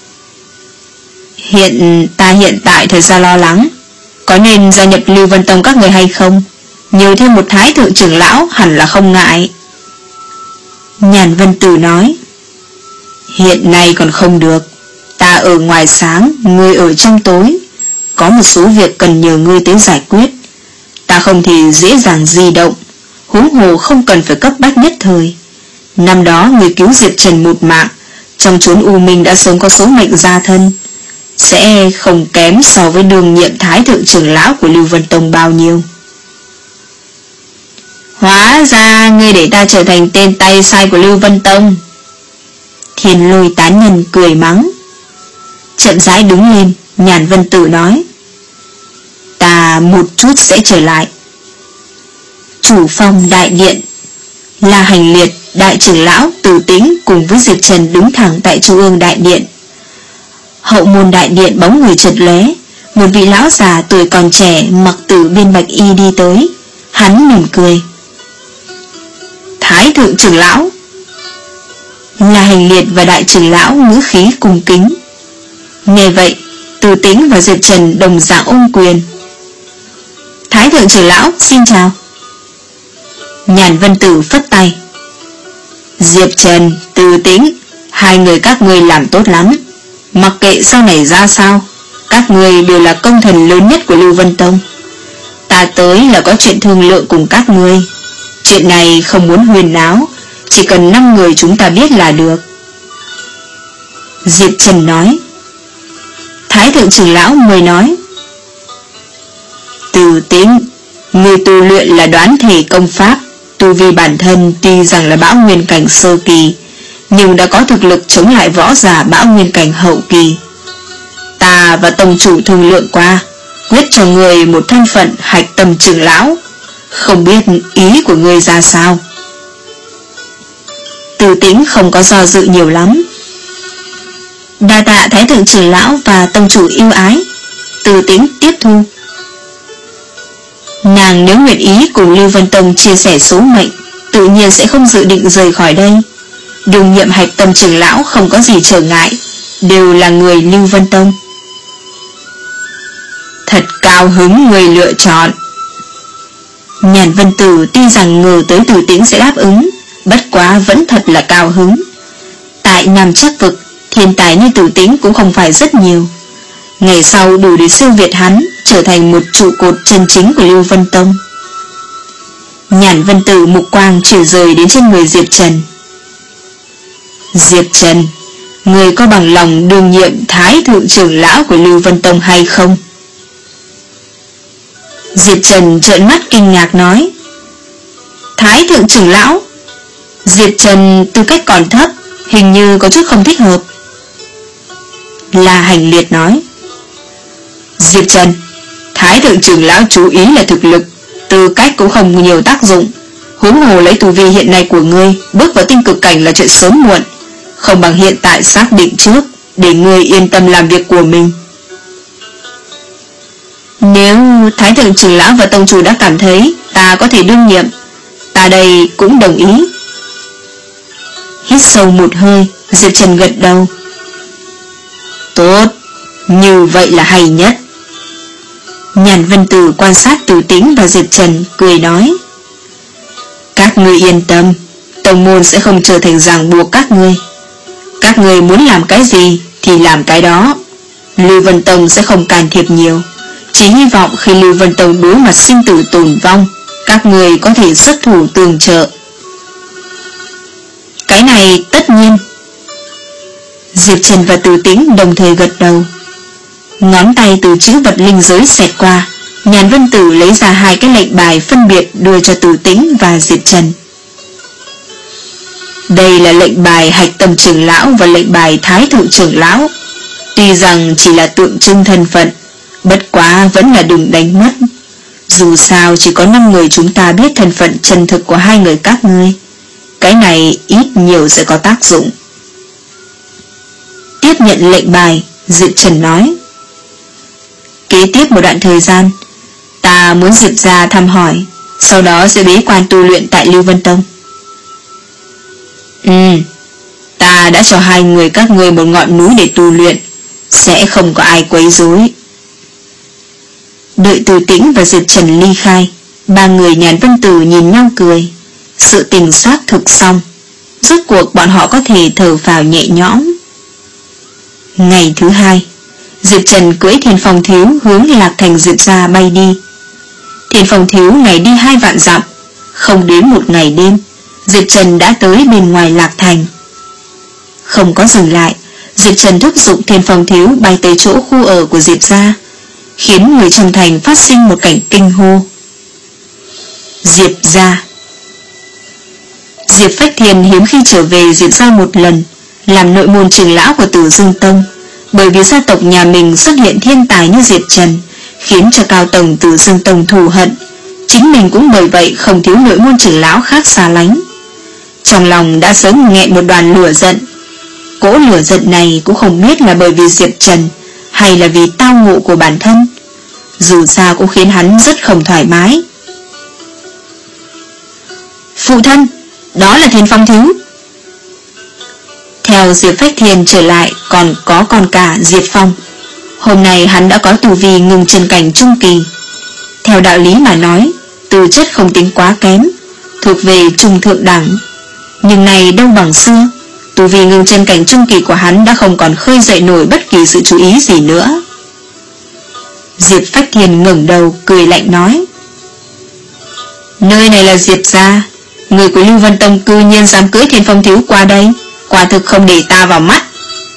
A: Hiện ta hiện tại thật ra lo lắng, có nên gia nhập Lưu Vân Tông các người hay không? Nhiều thêm một Thái Thượng trưởng lão hẳn là không ngại. Nhàn Vân Tử nói. Hiện nay còn không được. Ta ở ngoài sáng, ngươi ở trong tối. Có một số việc cần nhờ ngươi tới giải quyết. Ta không thể dễ dàng di động, huống hồ không cần phải cấp bách nhất thời. Năm đó người cứu Diệp Trần một mạng, trong chốn u minh đã sớm có số mệnh gia thân, sẽ không kém so với đương nhiệm Thái Thượng trưởng lão của Lưu Vân Tông bao nhiêu. Hóa ra ngươi để ta trở thành tên tay sai của Lưu Vân Tông. Thiên Lôi Tán Nhân cười mắng, chậm rãi đứng lên, Nhàn Vân Tử nói: Ta một chút sẽ trở lại. Chủ phòng đại điện, La Hành Liệt, đại trưởng lão, Từ Tĩnh cùng với Diệp Trần đứng thẳng tại trung ương đại điện. Hậu môn đại điện bóng người chợt lóe, một vị lão già tuổi còn trẻ mặc tử biên bạch y đi tới. Hắn mỉm cười: Thái thượng trưởng lão. La Hành Liệt và đại trưởng lão ngữ khí cung kính. Nghe vậy, Từ Tĩnh và Diệp Trần đồng dạng ôm quyền: Thái thượng trưởng lão xin chào. Nhàn Vân Tử phất tay: Diệp Trần, Từ Tĩnh, hai người các ngươi làm tốt lắm. Mặc kệ sau này ra sao, các ngươi đều là công thần lớn nhất của Lưu Vân Tông. Ta tới là có chuyện thương lượng cùng các ngươi. Chuyện này không muốn huyền náo, chỉ cần năm người chúng ta biết là được. Diệp Trần nói. Thái thượng trưởng lão mời nói: Từ Tĩnh, người tu luyện là đoán thể công pháp, tu vi bản thân tuy rằng là bão nguyên cảnh sơ kỳ, nhưng đã có thực lực chống lại võ giả bão nguyên cảnh hậu kỳ. Ta và tông chủ thương lượng qua, quyết cho người một thân phận hạch tâm trưởng lão. Không biết ý của ngươi ra sao? Từ Tĩnh không có do dự nhiều lắm. Đa tạ Thái thượng trưởng lão và tông chủ yêu ái. Từ Tĩnh tiếp thu. Nàng nếu nguyện ý cùng Lưu Vân Tông chia sẻ số mệnh, tự nhiên sẽ không dự định rời khỏi đây. Đương nhiệm hạch tâm trưởng lão không có gì trở ngại, đều là người Lưu Vân Tông. Thật cao hứng người lựa chọn. Nhàn Vân Tử tuy rằng ngờ tới Từ Tĩnh sẽ đáp ứng, bất quá vẫn thật là cao hứng. Tại Nam Trắc Vực, thiên tài như Từ Tĩnh cũng không phải rất nhiều. Ngày sau đủ để siêu việt hắn, trở thành một trụ cột chân chính của Lưu Vân Tông. Nhàn Vân Tử mục quang chuyển rời đến trên người Diệp Trần. Diệp Trần, người có bằng lòng đương nhiệm Thái thượng trưởng lão của Lưu Vân Tông hay không? Diệp Trần trợn mắt kinh ngạc nói: Thái thượng trưởng lão? Diệp Trần tư cách còn thấp, hình như có chút không thích hợp. La Hành Liệt nói: Diệp Trần, Thái thượng trưởng lão chú ý là thực lực, tư cách cũng không nhiều tác dụng. Huống hồ lấy tu vi hiện nay của ngươi, bước vào tinh cực cảnh là chuyện sớm muộn, không bằng hiện tại xác định trước, để ngươi yên tâm làm việc của mình. Nếu Thái thượng trưởng lão và tông chủ đã cảm thấy ta có thể đương nhiệm, ta đây cũng đồng ý. Hít sâu một hơi, Diệp Trần gật đầu. Tốt, như vậy là hay nhất. Nhàn Vân Tử quan sát Từ Tĩnh và Diệp Trần, cười nói: Các ngươi yên tâm, tông môn sẽ không trở thành ràng buộc các ngươi. Các ngươi muốn làm cái gì thì làm cái đó. Lưu Vân Tông sẽ không can thiệp nhiều, chỉ hy vọng khi Lưu Vân Tông đối mặt sinh tử tồn vong, các người có thể xuất thủ tương trợ. Cái này tất nhiên. Diệp Trần và Từ Tĩnh đồng thời gật đầu. Ngón tay từ chữ vật linh giới xẹt qua, Nhàn Vân Tử lấy ra hai cái lệnh bài phân biệt đưa cho Từ Tĩnh và Diệp Trần. Đây là lệnh bài hạch tâm trưởng lão và lệnh bài Thái thượng trưởng lão. Tuy rằng chỉ là tượng trưng thân phận, bất quá vẫn là đừng đánh mất. Dù sao chỉ có năm người chúng ta biết thân phận chân thực của hai người các ngươi. Cái này ít nhiều sẽ có tác dụng. Tiếp nhận lệnh bài, Diệp Trần nói: Kế tiếp một đoạn thời gian, ta muốn Diệp gia thăm hỏi, sau đó sẽ bế quan tu luyện tại Lưu Vân Tông. Ừ, ta đã cho hai người các ngươi một ngọn núi để tu luyện, sẽ không có ai quấy rối. Đợi Từ Tĩnh và Diệp Trần ly khai, ba người Nhàn Vân Tử nhìn nhau cười. Sự tình xác thực xong, rốt cuộc bọn họ có thể thở phào nhẹ nhõm. Ngày thứ hai, Diệp Trần cưỡi Thiên Phong Thiếu hướng Lạc Thành Diệp gia bay đi. Thiên Phong Thiếu ngày đi hai vạn dặm, không đến một ngày đêm, Diệp Trần đã tới bên ngoài Lạc Thành. Không có dừng lại, Diệp Trần thúc giục Thiên Phong Thiếu bay tới chỗ khu ở của Diệp gia, khiến người trong thành phát sinh một cảnh kinh hô. Diệp gia. Diệp Phách Thiên hiếm khi trở về Diệp gia một lần, làm nội môn trưởng lão của Tử Dương Tông, Bởi vì gia tộc nhà mình xuất hiện thiên tài như Diệp Trần, khiến cho cao tầng Tử Dương Tông thù hận. Chính mình cũng bởi vậy không thiếu nội môn trưởng lão khác xa lánh. Trong lòng đã sớm nghẹn một đoàn lửa giận. Cỗ lửa giận này cũng không biết là bởi vì Diệp Trần hay là vì tao ngộ của bản thân. Dù sao cũng khiến hắn rất không thoải mái. Phụ thân, đó là Thiên Phong Thiếu. Theo Diệp Phách Thiên trở lại còn có con cả Diệp Phong. Hôm nay hắn đã có tu vi ngưng chân cảnh trung kỳ. Theo đạo lý mà nói, tư chất không tính quá kém, thuộc về trung thượng đẳng. Nhưng này đâu bằng xưa, tu vi ngưng chân cảnh trung kỳ của hắn đã không còn khơi dậy nổi bất kỳ sự chú ý gì nữa. Diệp Phách Thiên ngẩng đầu cười lạnh nói: Nơi này là Diệp gia, người của Lưu Vân Tông cư nhiên dám cưới Thiên Phong Thiếu qua đây, quả thực không để ta vào mắt.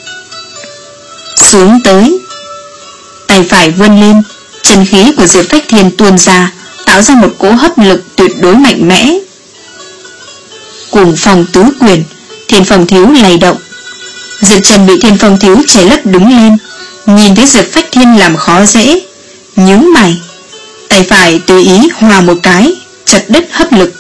A: Xuống tới. Tay phải vươn lên, chân khí của Diệp Phách Thiên tuôn ra, tạo ra một cỗ hấp lực tuyệt đối mạnh mẽ. Cuồng phong tứ quyền, Thiên Phong Thiếu lay động. Diệp Trần bị Thiên Phong Thiếu che lấp đứng lên, nhìn thấy Diệp Phách Thiên làm khó dễ, nhướng mày, tay phải tùy ý hòa một cái, chặt đứt hấp lực.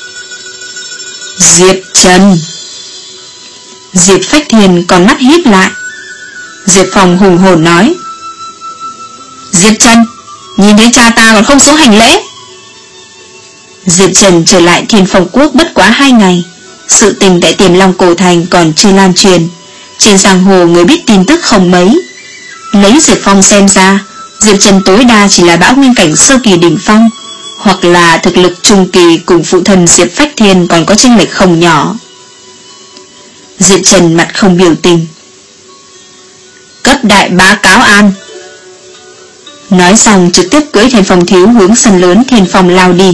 A: Diệp Trần. Diệp Phách Thiên còn mắt híp lại. Diệp Phong hùng hồn nói: Diệp Trần, nhìn thấy cha ta còn không xuống hành lễ. Diệp Trần trở lại Thiên Phong Quốc bất quá hai ngày. Sự tình tại Tiềm Long Cổ Thành còn chưa lan truyền, trên giang hồ người biết tin tức không mấy. Lấy Diệp Phong xem ra, Diệp Trần tối đa chỉ là bão nguyên cảnh sơ kỳ đỉnh phong, hoặc là thực lực trung kỳ cùng phụ thân Diệp Phách Thiên còn có chênh lệch không nhỏ. Diệp Trần mặt không biểu tình. Cấp đại bá cáo an. Nói xong trực tiếp cưỡi Thiên Phong Thiếu hướng sân lớn Thiên Phong lao đi.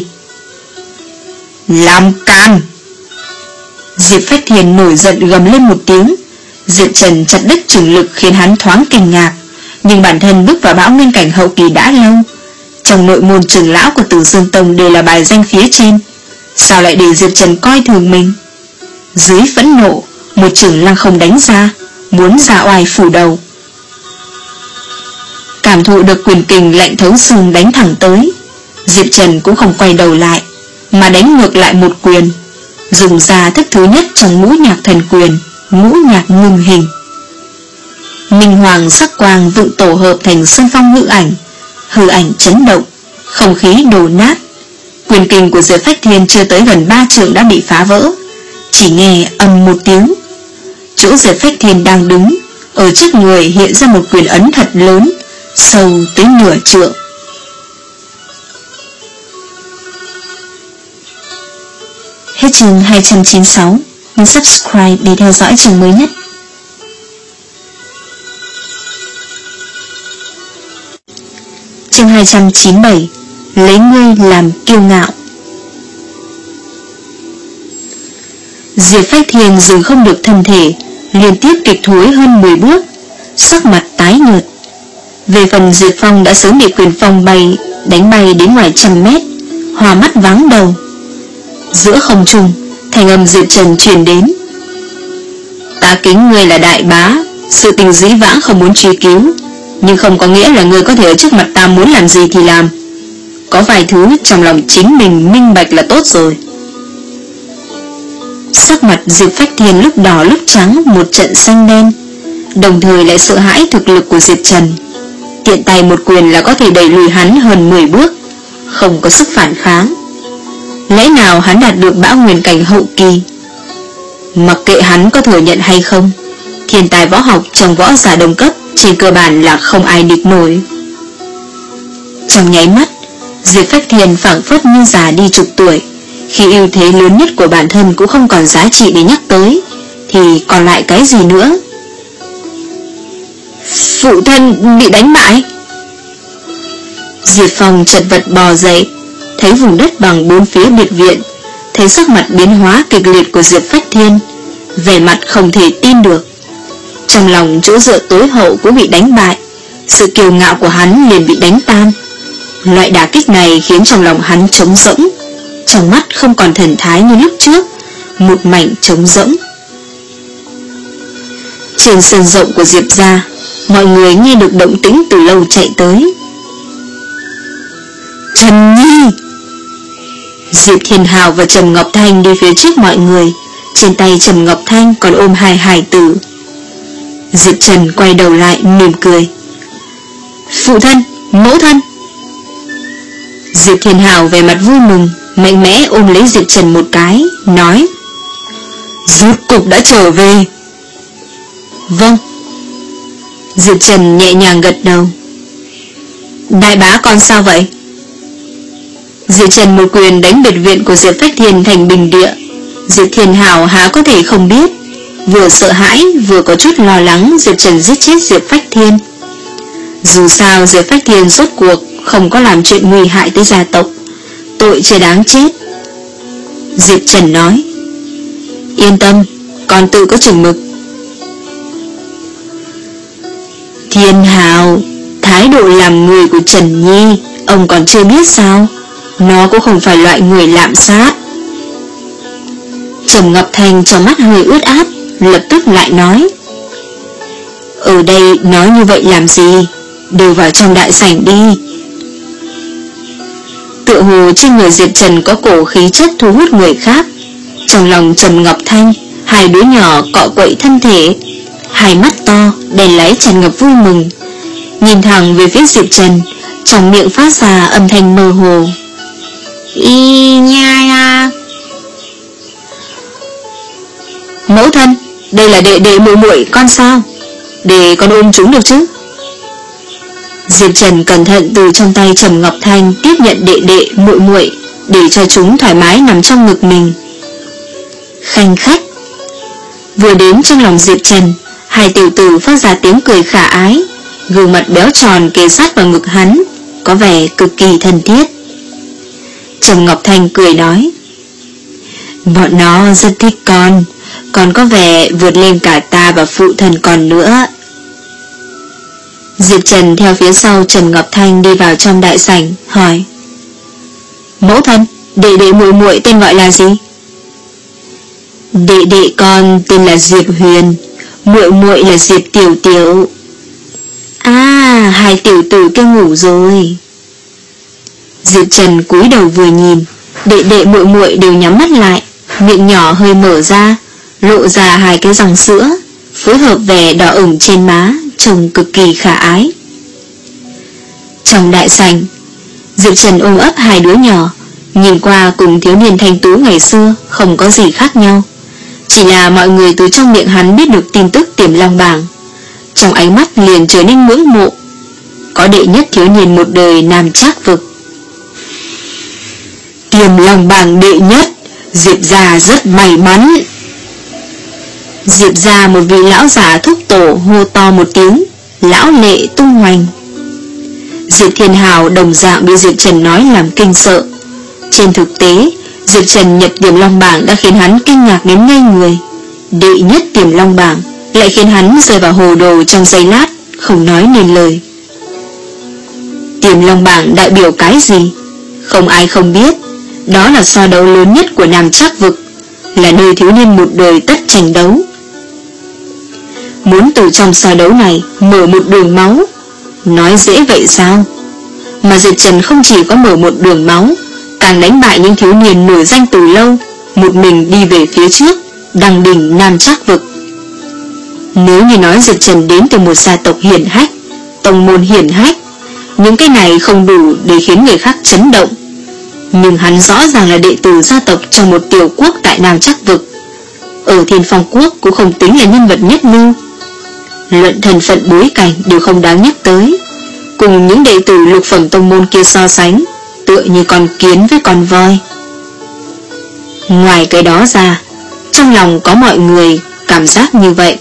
A: Làm can. Diệp Phách Thiên nổi giận gầm lên một tiếng. Diệp Trần chặt đứt trường lực khiến hắn thoáng kinh ngạc, nhưng bản thân bước vào bão nguyên cảnh hậu kỳ đã lâu. Trong nội môn trưởng lão của Tử Dương Tông đều là bài danh phía trên, sao lại để Diệp Trần coi thường mình? Dưới phẫn nộ, một trưởng lăng không đánh ra, muốn ra oai phủ đầu. Cảm thụ được quyền kình lạnh thấu xương đánh thẳng tới, Diệp Trần cũng không quay đầu lại, mà đánh ngược lại một quyền, dùng ra thức thứ nhất trong ngũ nhạc thần quyền, ngũ nhạc ngưng hình. Minh hoàng sắc quang vựng tổ hợp thành sơn phong hư ảnh, hư ảnh chấn động, không khí đổ nát. Quyền kình của Diệp Phách Thiên chưa tới gần ba trượng đã bị phá vỡ, chỉ nghe ầm một tiếng. Chỗ Diệp Phách Thiên đang đứng, ở trước người hiện ra một quyền ấn thật lớn, sâu tới nửa trượng. Hết chương hai trăm chín mươi sáu, nhấn subscribe để theo dõi chương mới nhất. Chương hai trăm chín mươi bảy, lấy ngươi làm kiêu ngạo. Diệp Phách Thiên dừng không được thân thể, liên tiếp kịch thối hơn mười bước, sắc mặt tái nhợt. Về phần Diệp Phong đã sớm bị quyền phong bay đánh bay đến ngoài trăm mét, hòa mắt váng đầu. Giữa không trung, thanh âm Diệp Trần truyền đến: Ta kính ngươi là đại bá, sự tình dĩ vãng không muốn truy cứu, nhưng không có nghĩa là ngươi có thể ở trước mặt ta muốn làm gì thì làm. Có vài thứ trong lòng chính mình minh bạch là tốt rồi. Sắc mặt Diệp Phách Thiên lúc đỏ lúc trắng, một trận xanh đen, đồng thời lại sợ hãi thực lực của Diệp Trần. Tiện tay một quyền là có thể đẩy lùi hắn hơn mười bước, không có sức phản kháng. Lẽ nào hắn đạt được bão nguyên cảnh hậu kỳ? Mặc kệ hắn có thừa nhận hay không, thiên tài võ học trong võ giả đồng cấp trên cơ bản là không ai địch nổi. Trong nháy mắt, Diệp Phách Thiên phảng phất như già đi chục tuổi. Khi ưu thế lớn nhất của bản thân cũng không còn giá trị để nhắc tới, thì còn lại cái gì nữa? Phụ thân bị đánh bại. Diệp Phong chật vật bò dậy, thấy vùng đất bằng bốn phía biệt viện, thấy sắc mặt biến hóa kịch liệt của Diệp Phách Thiên, vẻ mặt không thể tin được. Trong lòng chỗ dựa tối hậu cũng bị đánh bại, sự kiêu ngạo của hắn liền bị đánh tan. Loại đả kích này khiến trong lòng hắn trống rỗng, trong mắt không còn thần thái như lúc trước, một mảnh trống rỗng. Trên sân rộng của Diệp gia, mọi người nghe được động tĩnh từ lâu chạy tới. Trần Nhi! Diệp Thiên Hào và Trầm Ngọc Thanh đi phía trước mọi người. Trên tay Trầm Ngọc Thanh còn ôm hai hài tử. Diệp Trần quay đầu lại mỉm cười. Phụ thân, mẫu thân. Diệp Thiên Hào về mặt vui mừng, mạnh mẽ ôm lấy Diệp Trần một cái, nói: Rốt cục đã trở về. Vâng. Diệp Trần nhẹ nhàng gật đầu. Đại bá con sao vậy? Diệp Trần một quyền đánh biệt viện của Diệp Phách Thiên thành bình địa. Diệp Thiên Hào há có thể không biết, vừa sợ hãi vừa có chút lo lắng Diệp Trần giết chết Diệp Phách Thiên. Dù sao Diệp Phách Thiên rốt cuộc không có làm chuyện nguy hại tới gia tộc, tội chưa đáng chết. Diệp Trần nói: Yên tâm, con tự có chừng mực. Thiên Hào, thái độ làm người của Trần Nhi ông còn chưa biết sao? Nó cũng không phải loại người lạm sát. Trầm Ngọc Thanh trong mắt hơi ướt át, lập tức lại nói: Ở đây nói như vậy làm gì? Đều vào trong đại sảnh đi. Tựa hồ trên người Diệp Trần có cổ khí chất thu hút người khác. Trong lòng Trầm Ngọc Thanh, hai đứa nhỏ cọ quậy thân thể, hai mắt to đèn láy tràn ngập vui mừng, nhìn thẳng về phía Diệp Trần, trong miệng phát ra âm thanh mơ hồ: Y nha nha. Mẫu thân, đây là đệ đệ muội muội con sao? Để con ôm chúng được chứ? Diệp Trần cẩn thận từ trong tay Trầm Ngọc Thanh tiếp nhận đệ đệ muội muội, để cho chúng thoải mái nằm trong ngực mình. Khanh khách. Vừa đến trong lòng Diệp Trần, hai tiểu tử phát ra tiếng cười khả ái, gương mặt béo tròn kề sát vào ngực hắn, có vẻ cực kỳ thân thiết. Trầm Ngọc Thanh cười nói: Bọn nó rất thích con, còn có vẻ vượt lên cả ta và phụ thân con nữa. Diệp Trần theo phía sau Trầm Ngọc Thanh đi vào trong đại sảnh, hỏi: Mẫu thân, đệ đệ muội muội tên gọi là gì? Đệ đệ con tên là Diệp Huyền, muội muội là Diệp Tiểu Tiểu. À, hai tiểu tử kia ngủ rồi. Diệp Trần cúi đầu vừa nhìn, đệ đệ muội muội đều nhắm mắt lại, miệng nhỏ hơi mở ra, lộ ra hai cái răng sữa, phối hợp vẻ đỏ ửng trên má, trông cực kỳ khả ái. Trong đại sảnh, Diệp Trần ôm ấp hai đứa nhỏ, nhìn qua cùng thiếu niên thanh tú ngày xưa không có gì khác nhau, chỉ là mọi người từ trong miệng hắn biết được tin tức Tiềm Long Bảng, trong ánh mắt liền trở nên ngưỡng mộ. Có đệ nhất thiếu niên một đời Nam Trác Vực. Tiềm Long Bảng đệ nhất, Diệp gia rất may mắn. Diệp gia một vị lão già thúc tổ hô to một tiếng, lão lệ tung hoành. Diệp Thiên Hào đồng dạng bị Diệp Trần nói làm kinh sợ. Trên thực tế, Diệp Trần nhập Tiềm Long Bảng đã khiến hắn kinh ngạc đến ngây người. Đệ nhất Tiềm Long Bảng lại khiến hắn rơi vào hồ đồ trong giây lát, không nói nên lời. Tiềm Long Bảng đại biểu cái gì? Không ai không biết. Đó là so đấu lớn nhất của Nam Trác Vực, là nơi thiếu niên một đời tất tranh đấu. Muốn từ trong so đấu này mở một đường máu, nói dễ vậy sao? Mà Diệp Trần không chỉ có mở một đường máu, càng đánh bại những thiếu niên nổi danh từ lâu, một mình đi về phía trước, đăng đỉnh Nam Trác Vực. Nếu như nói Diệp Trần đến từ một gia tộc hiển hách, tông môn hiển hách, những cái này không đủ để khiến người khác chấn động. Nhưng hắn rõ ràng là đệ tử gia tộc trong một tiểu quốc tại Nam Trác Vực, ở Thiên Phong Quốc cũng không tính là nhân vật nhất lưu. Luận thân phận bối cảnh đều không đáng nhắc tới, cùng những đệ tử lục phẩm tông môn kia so sánh, tựa như con kiến với con voi. Ngoài cái đó ra, trong lòng có mọi người cảm giác như vậy.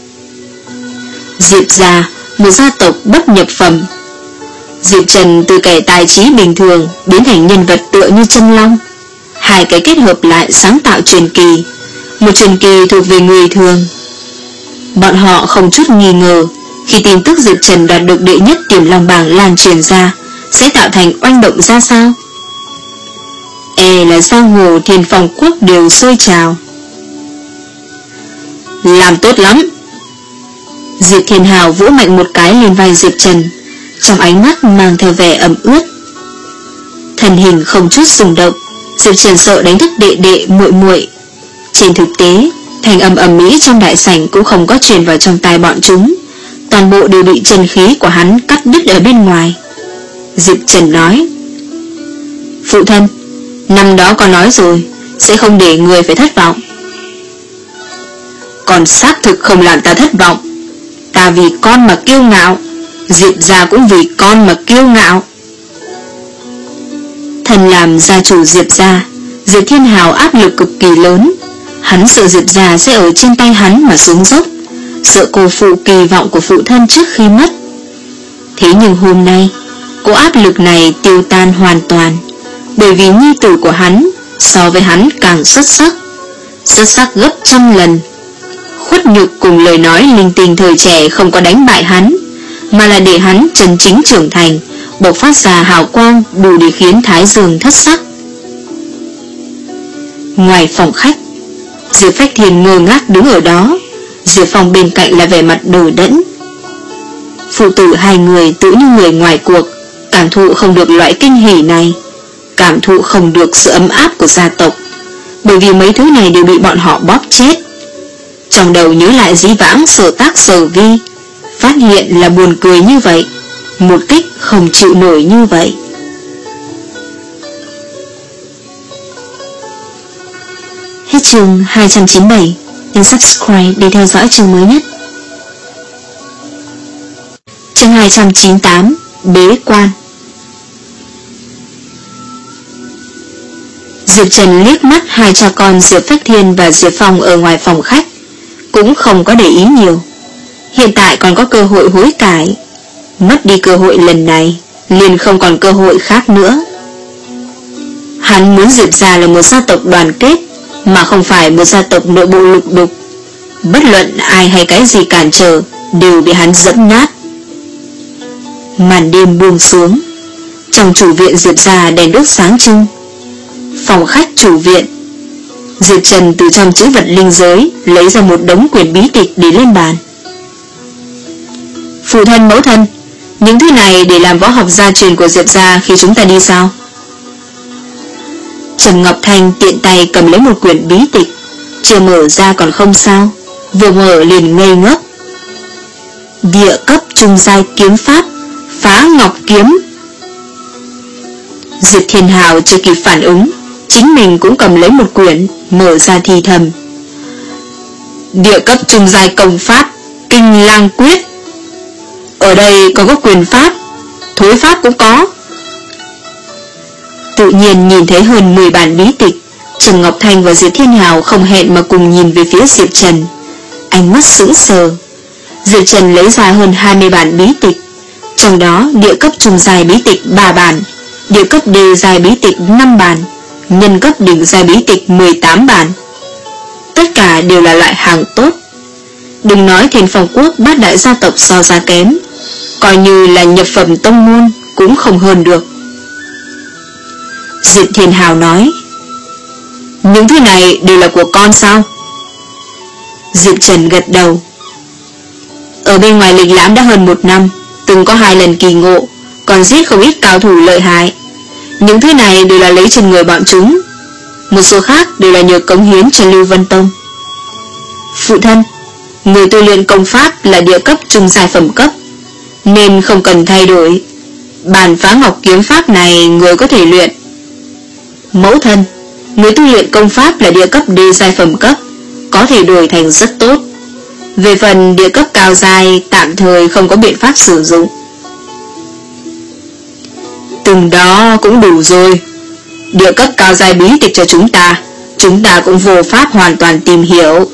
A: Diệp gia, một gia tộc bất nhập phẩm. Diệp Trần từ kẻ tài trí bình thường biến thành nhân vật tựa như chân long. Hai cái kết hợp lại sáng tạo truyền kỳ, một truyền kỳ thuộc về người thường. Bọn họ không chút nghi ngờ, khi tin tức Diệp Trần đạt được đệ nhất Tiềm Long Bảng lan truyền ra, sẽ tạo thành oanh động ra sao. E là giang hồ Thiên Phong Quốc đều sôi trào. Làm tốt lắm. Diệp Thiên Hào vỗ mạnh một cái lên vai Diệp Trần, trong ánh mắt mang theo vẻ ẩm ướt. Thân hình không chút rung động, Diệp Trần sợ đánh thức đệ đệ muội muội. Trên thực tế, thành âm ầm ĩ trong đại sảnh cũng không có truyền vào trong tai bọn chúng, toàn bộ đều bị chân khí của hắn cắt đứt ở bên ngoài. Diệp Trần nói: Phụ thân, năm đó có nói rồi, sẽ không để người phải thất vọng. Còn xác thực không làm ta thất vọng. Ta vì con mà kiêu ngạo, Diệp gia cũng vì con mà kiêu ngạo. Thần làm gia chủ Diệp gia, Diệp Thiên Hào áp lực cực kỳ lớn. Hắn sợ Diệp gia sẽ ở trên tay hắn mà xuống dốc, sợ cô phụ kỳ vọng của phụ thân trước khi mất. Thế nhưng hôm nay, cô áp lực này tiêu tan hoàn toàn, bởi vì nhi tử của hắn so với hắn càng xuất sắc, xuất sắc gấp trăm lần. Khuất nhục cùng lời nói linh tinh thời trẻ không có đánh bại hắn, mà là để hắn chân chính trưởng thành, bộc phát ra hào quang đủ để khiến thái dương thất sắc. Ngoài phòng khách, Diệp Phách Thiên ngơ ngác đứng ở đó, Diệp Phong bên cạnh là vẻ mặt đờ đẫn. Phụ tử hai người tự như người ngoài cuộc, cảm thụ không được loại kinh hỉ này, cảm thụ không được sự ấm áp của gia tộc, bởi vì mấy thứ này đều bị bọn họ bóp chết. Trong đầu nhớ lại dĩ vãng sở tác sở vi, phát hiện là buồn cười như vậy, một kích không chịu nổi như vậy. Hết chương hai trăm chín mươi bảy, nhấn subscribe để theo dõi chương mới nhất. Chương hai trăm chín mươi tám, bế quan. Diệp Trần liếc mắt hai cha con Diệp Phách Thiên và Diệp Phong ở ngoài phòng khách, cũng không có để ý nhiều. Hiện tại còn có cơ hội hối cải, mất đi cơ hội lần này liền không còn cơ hội khác nữa. Hắn muốn Diệp gia là một gia tộc đoàn kết, mà không phải một gia tộc nội bộ lục đục. Bất luận ai hay cái gì cản trở đều bị hắn dẫm nát. Màn đêm buông xuống, trong chủ viện Diệp gia đèn đuốc sáng trưng. Phòng khách chủ viện, Diệp Trần từ trong chữ vật linh giới lấy ra một đống quyển bí tịch để lên bàn. Phụ thân, mẫu thân, những thứ này để làm võ học gia truyền của Diệp gia khi chúng ta đi sao? Trầm Ngọc Thanh tiện tay cầm lấy một quyển bí tịch, chưa mở ra còn không sao, vừa mở liền ngây ngốc. Địa cấp trung giai kiếm pháp, Phá Ngọc Kiếm. Diệp Thiên Hào chưa kịp phản ứng, chính mình cũng cầm lấy một quyển, mở ra thì thầm. Địa cấp trung giai công pháp, Kinh Lang Quyết. Ở đây còn có quyền pháp, thối pháp cũng có. Tự nhiên nhìn thấy hơn mười bản bí tịch, Trần Ngọc Thanh và Diệp Thiên Hào không hẹn mà cùng nhìn về phía Diệp Trần, ánh mắt sững sờ. Diệp Trần lấy ra hơn hai mươi bản bí tịch, trong đó địa cấp trung giai bí tịch ba bản, địa cấp đề giai bí tịch năm bản, nhân cấp đỉnh giai bí tịch mười tám bản. Tất cả đều là loại hàng tốt. Đừng nói Thiên Phong Quốc bát đại gia tộc so ra kém, coi như là nhập phẩm tông môn cũng không hơn được. Diệp Thiên Hào nói, những thứ này đều là của con sao? Diệp Trần gật đầu. Ở bên ngoài lịch lãm đã hơn một năm, từng có hai lần kỳ ngộ, còn giết không ít cao thủ lợi hại. Những thứ này đều là lấy trên người bọn chúng, một số khác đều là nhờ cống hiến cho Lưu Vân Tông. Phụ thân, người tu luyện công pháp là địa cấp trung giai phẩm cấp, nên không cần thay đổi. Bản Phá Ngọc Kiếm pháp này người có thể luyện. Mẫu thân, người tu luyện công pháp là địa cấp đê giai phẩm cấp, có thể đổi thành rất tốt. Về phần địa cấp cao giai, tạm thời không có biện pháp sử dụng. Từng đó cũng đủ rồi. Địa cấp cao giai bí tịch cho chúng ta, chúng ta cũng vô pháp hoàn toàn tìm hiểu.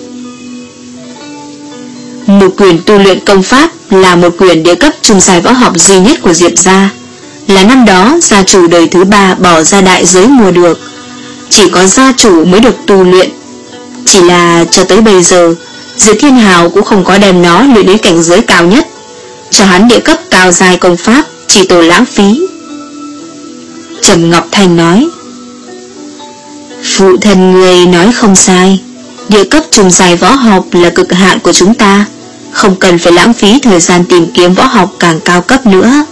A: Một quyển tu luyện công pháp là một quyển địa cấp trung giai võ học duy nhất của Diệp gia, là năm đó gia chủ đời thứ ba bỏ ra đại giới mua được. Chỉ có gia chủ mới được tu luyện. Chỉ là cho tới bây giờ, Diệp Thiên Hào cũng không có đem nó luyện đến cảnh giới cao nhất. Cho hắn địa cấp cao giai công pháp chỉ tổ lãng phí. Trầm Ngọc Thanh nói, phụ thân người nói không sai, địa cấp trung giai võ học là cực hạn của chúng ta, không cần phải lãng phí thời gian tìm kiếm võ học càng cao cấp nữa.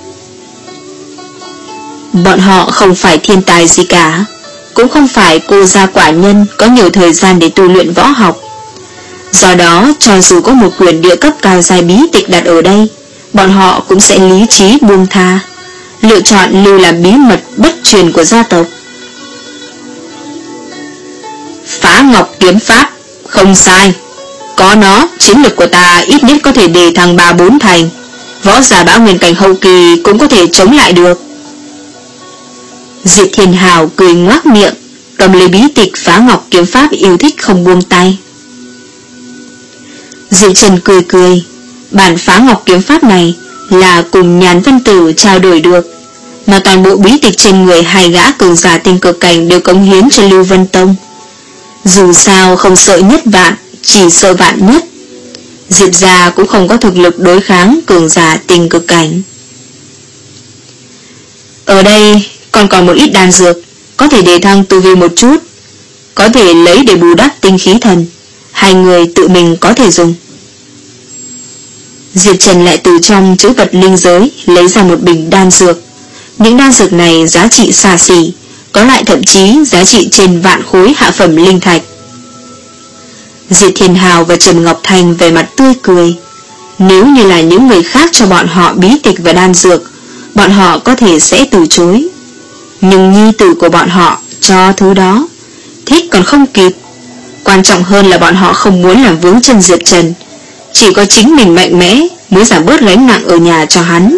A: Bọn họ không phải thiên tài gì cả, cũng không phải cô gia quả nhân có nhiều thời gian để tu luyện võ học. Do đó, cho dù có một quyển địa cấp cao giai bí tịch đặt ở đây, bọn họ cũng sẽ lý trí buông tha, lựa chọn lưu làm bí mật bất truyền của gia tộc. Phá Ngọc Kiếm Pháp, không sai. Có nó, chiến lực của ta ít nhất có thể đề thăng ba bốn thành. Võ giả bão nguyên cảnh hậu kỳ cũng có thể chống lại được. Diệp Thiên Hào cười ngoác miệng, cầm lấy bí tịch Phá Ngọc Kiếm Pháp yêu thích không buông tay. Diệp Trần cười cười, bản Phá Ngọc Kiếm Pháp này là cùng Nhàn Vân Tử trao đổi được, mà toàn bộ bí tịch trên người hai gã cường giả tinh cực cảnh đều cống hiến cho Lưu Vân Tông. Dù sao không sợ nhất vạn, chỉ sợ vạn nhất. Diệp gia cũng không có thực lực đối kháng cường giả tinh cực cảnh. Ở đây còn còn một ít đan dược, có thể đề thăng tu vi một chút, có thể lấy để bù đắp tinh khí thần. Hai người tự mình có thể dùng. Diệp Trần lại từ trong chữ vật linh giới lấy ra một bình đan dược. Những đan dược này giá trị xa xỉ, có lại thậm chí giá trị trên vạn khối hạ phẩm linh thạch. Diệp Thiên Hào và Trầm Ngọc Thành về mặt tươi cười. Nếu như là những người khác cho bọn họ bí tịch và đan dược, bọn họ có thể sẽ từ chối. Nhưng nhi tử của bọn họ cho thứ đó, thích còn không kịp. Quan trọng hơn là bọn họ không muốn làm vướng chân Diệp Trần, chỉ có chính mình mạnh mẽ mới giảm bớt gánh nặng ở nhà cho hắn.